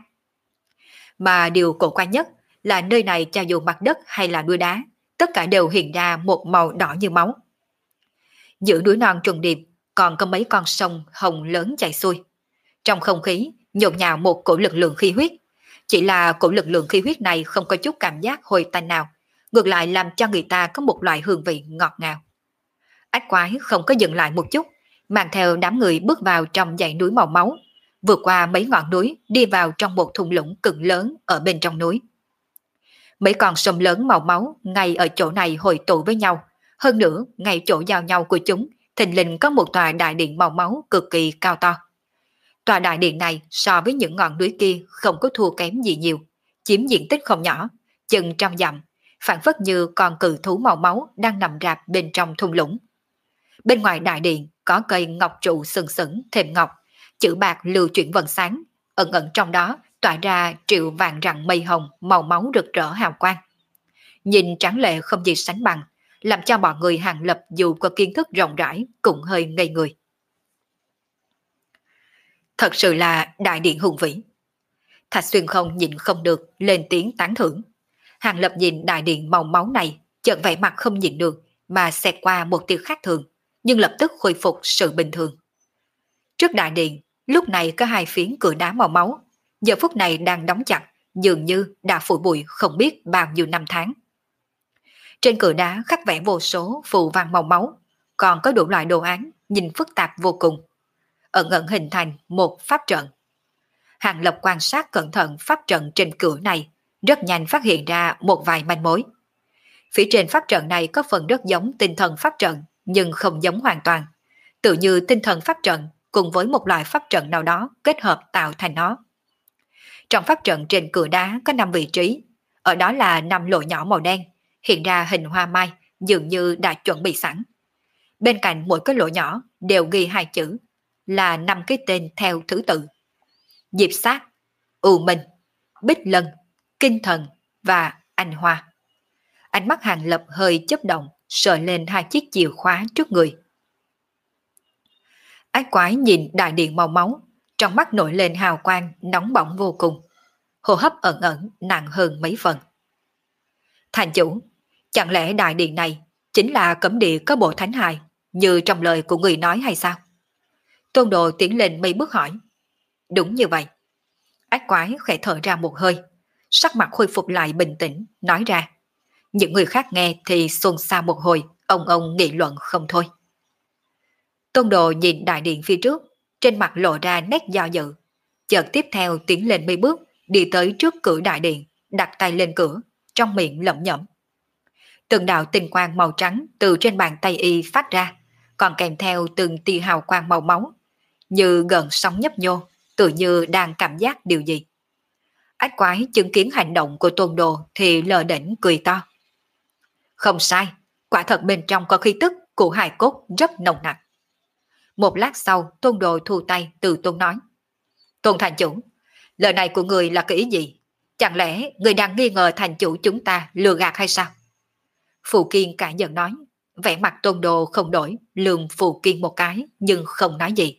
Speaker 1: Mà điều cổ quái nhất là nơi này cho dù mặt đất hay là núi đá, tất cả đều hiện ra một màu đỏ như máu. Giữa núi non trùng điệp còn có mấy con sông hồng lớn chảy xuôi. Trong không khí nhộn nhạo một cổ lực lượng khí huyết. Chỉ là cổ lực lượng khí huyết này không có chút cảm giác hôi tanh nào, ngược lại làm cho người ta có một loại hương vị ngọt ngào. Ách Quái không có dừng lại một chút, mang theo đám người bước vào trong dãy núi màu máu, vượt qua mấy ngọn núi đi vào trong một thung lũng cực lớn ở bên trong núi. Mấy con sông lớn màu máu ngay ở chỗ này hội tụ với nhau, hơn nữa ngay chỗ giao nhau của chúng thình lình có một tòa đại điện màu máu cực kỳ cao to. Tòa đại điện này so với những ngọn núi kia không có thua kém gì nhiều, chiếm diện tích không nhỏ, chừng trăm dặm, phản phất như con cự thú màu máu đang nằm rạp bên trong thung lũng. Bên ngoài đại điện có cây ngọc trụ sừng sững thềm ngọc, chữ bạc lưu chuyển vầng sáng, ẩn ẩn trong đó tỏa ra triệu vạn rặng mây hồng màu máu rực rỡ hào quang. Nhìn tráng lệ không gì sánh bằng, làm cho mọi người Hàng Lập dù có kiến thức rộng rãi cũng hơi ngây người. Thật sự là đại điện hùng vĩ. Thạch Xuyên không nhịn không được lên tiếng tán thưởng. Hàng Lập nhìn đại điện màu máu này, chợt vẻ mặt không nhịn được mà xẹt qua một tia khác thường, nhưng lập tức khôi phục sự bình thường. Trước đại điện, lúc này có hai phiến cửa đá màu máu, giờ phút này đang đóng chặt, dường như đã phủ bụi không biết bao nhiêu năm tháng. Trên cửa đá khắc vẽ vô số phù văn màu máu, còn có đủ loại đồ án nhìn phức tạp vô cùng, ẩn ẩn hình thành một pháp trận. Hàng Lập quan sát cẩn thận pháp trận trên cửa này, rất nhanh phát hiện ra một vài manh mối. Phía trên pháp trận này có phần rất giống tinh thần pháp trận, nhưng không giống hoàn toàn. Tự như tinh thần pháp trận cùng với một loại pháp trận nào đó kết hợp tạo thành nó. Trong pháp trận trên cửa đá có năm vị trí, ở đó là năm lỗ nhỏ màu đen, hiện ra hình hoa mai dường như đã chuẩn bị sẵn. Bên cạnh mỗi cái lỗ nhỏ đều ghi hai chữ, là năm cái tên theo thứ tự: Diệp Sát, U Minh, Bích Lân, Kinh Thần và Anh Hoa. Ánh mắt Hàng Lập hơi chớp động, sờ lên hai chiếc chìa khóa trước người. Ác quái nhìn đại điện màu máu, trong mắt nổi lên hào quang nóng bỏng vô cùng, hô hấp ẩn ẩn nặng hơn mấy phần. Thành chủ, chẳng lẽ đại điện này chính là cấm địa có bộ thánh hài như trong lời của người nói hay sao? Tôn Đồ tiến lên mấy bước hỏi. Đúng như vậy. Ác quái khẽ thở ra một hơi, sắc mặt khôi phục lại bình tĩnh, nói ra. Những người khác nghe thì xôn xao một hồi, ông ông nghị luận không thôi. Tôn Đồ nhìn đại điện phía trước, trên mặt lộ ra nét do dự. Chợt tiếp theo tiến lên mấy bước, đi tới trước cửa đại điện, đặt tay lên cửa, trong miệng lẩm nhẩm. Từng đạo tinh quang màu trắng từ trên bàn tay y phát ra, còn kèm theo từng tia hào quang màu máu, như gần sóng nhấp nhô, tự như đang cảm giác điều gì. Ác quái chứng kiến hành động của Tôn Đồ thì lờ đỉnh cười to. Không sai, quả thật bên trong có khí tức của hài cốt rất nồng nặc. Một lát sau, Tôn Đồ thu tay từ Tôn nói. Tôn thành chủ, lời này của người là cái ý gì? Chẳng lẽ người đang nghi ngờ thành chủ chúng ta lừa gạt hay sao? Phù Kiên cả giận nói, vẻ mặt Tôn Đồ không đổi, lườm Phù Kiên một cái nhưng không nói gì.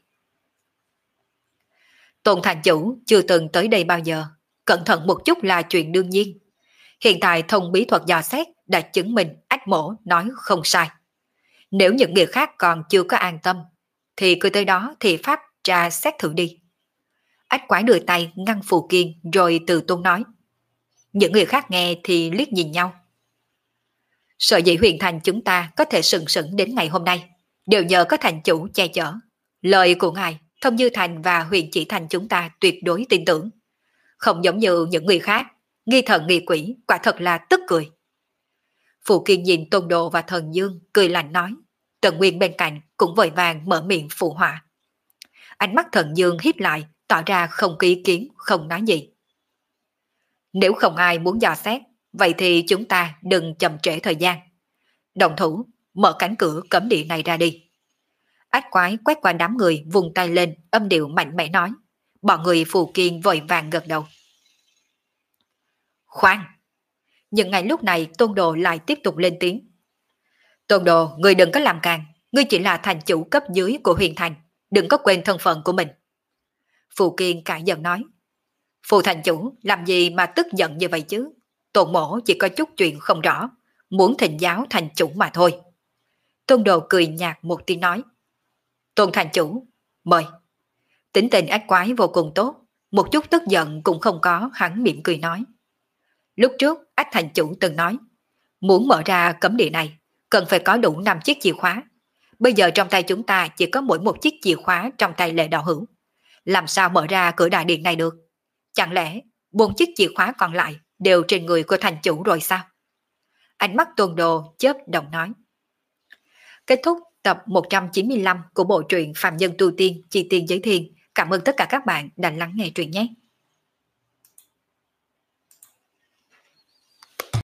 Speaker 1: Tôn thành chủ chưa từng tới đây bao giờ, cẩn thận một chút là chuyện đương nhiên. Hiện tại thông bí thuật dò xét đã chứng minh Ách Mổ nói không sai. Nếu những người khác còn chưa có an tâm, thì cứ tới đó thì pháp tra xét thử đi. Ách quái đưa tay ngăn Phù Kiên rồi từ Tôn nói. Những người khác nghe thì liếc nhìn nhau. Sở dĩ huyền thành chúng ta có thể sừng sững đến ngày hôm nay, đều nhờ có thành chủ che chở. Lời của ngài, Thông Như Thành và Huyền Chỉ Thành chúng ta tuyệt đối tin tưởng. Không giống như những người khác, nghi thần nghi quỷ, quả thật là tức cười. Phù Kiên nhìn Tôn Đồ và Thần Dương cười lạnh nói. Tần Nguyên bên cạnh cũng vội vàng mở miệng phụ họa. Ánh mắt Thần Dương híp lại, tỏ ra không có ý kiến, không nói gì. Nếu không ai muốn dò xét, vậy thì chúng ta đừng chậm trễ thời gian. Đồng thủ, mở cánh cửa cấm địa này ra đi. Ách quái quét qua đám người vùng tay lên, âm điệu mạnh mẽ nói. Bọn người Phù Kiên vội vàng gật đầu. Khoan! Nhưng ngay lúc này Tôn Đồ lại tiếp tục lên tiếng. Tôn Đồ, ngươi đừng có làm càng, ngươi chỉ là thành chủ cấp dưới của huyền thành, đừng có quên thân phận của mình. Phù Kiên cãi giận nói. Phù thành chủ làm gì mà tức giận như vậy chứ? Tôn mổ chỉ có chút chuyện không rõ, muốn thỉnh giáo thành chủ mà thôi. Tôn Đồ cười nhạt một tiếng nói. Tôn thành chủ, mời. Tính tình ác quái vô cùng tốt, một chút tức giận cũng không có, hắn mỉm cười nói. Lúc trước ác thành chủ từng nói, muốn mở ra cấm địa này, cần phải có đủ năm chiếc chìa khóa. Bây giờ trong tay chúng ta chỉ có mỗi một chiếc chìa khóa trong tay Lệ Đạo Hữu. Làm sao mở ra cửa đại điện này được? Chẳng lẽ bốn chiếc chìa khóa còn lại đều trên người của thành chủ rồi sao? Ánh mắt Tôn Đồ chớp động nói. Kết thúc tập một trăm chín mươi lăm của bộ truyện Phàm Nhân Tu Tiên Chi Tiên Giới Thiên. Cảm ơn tất cả các bạn đã lắng nghe truyện nhé.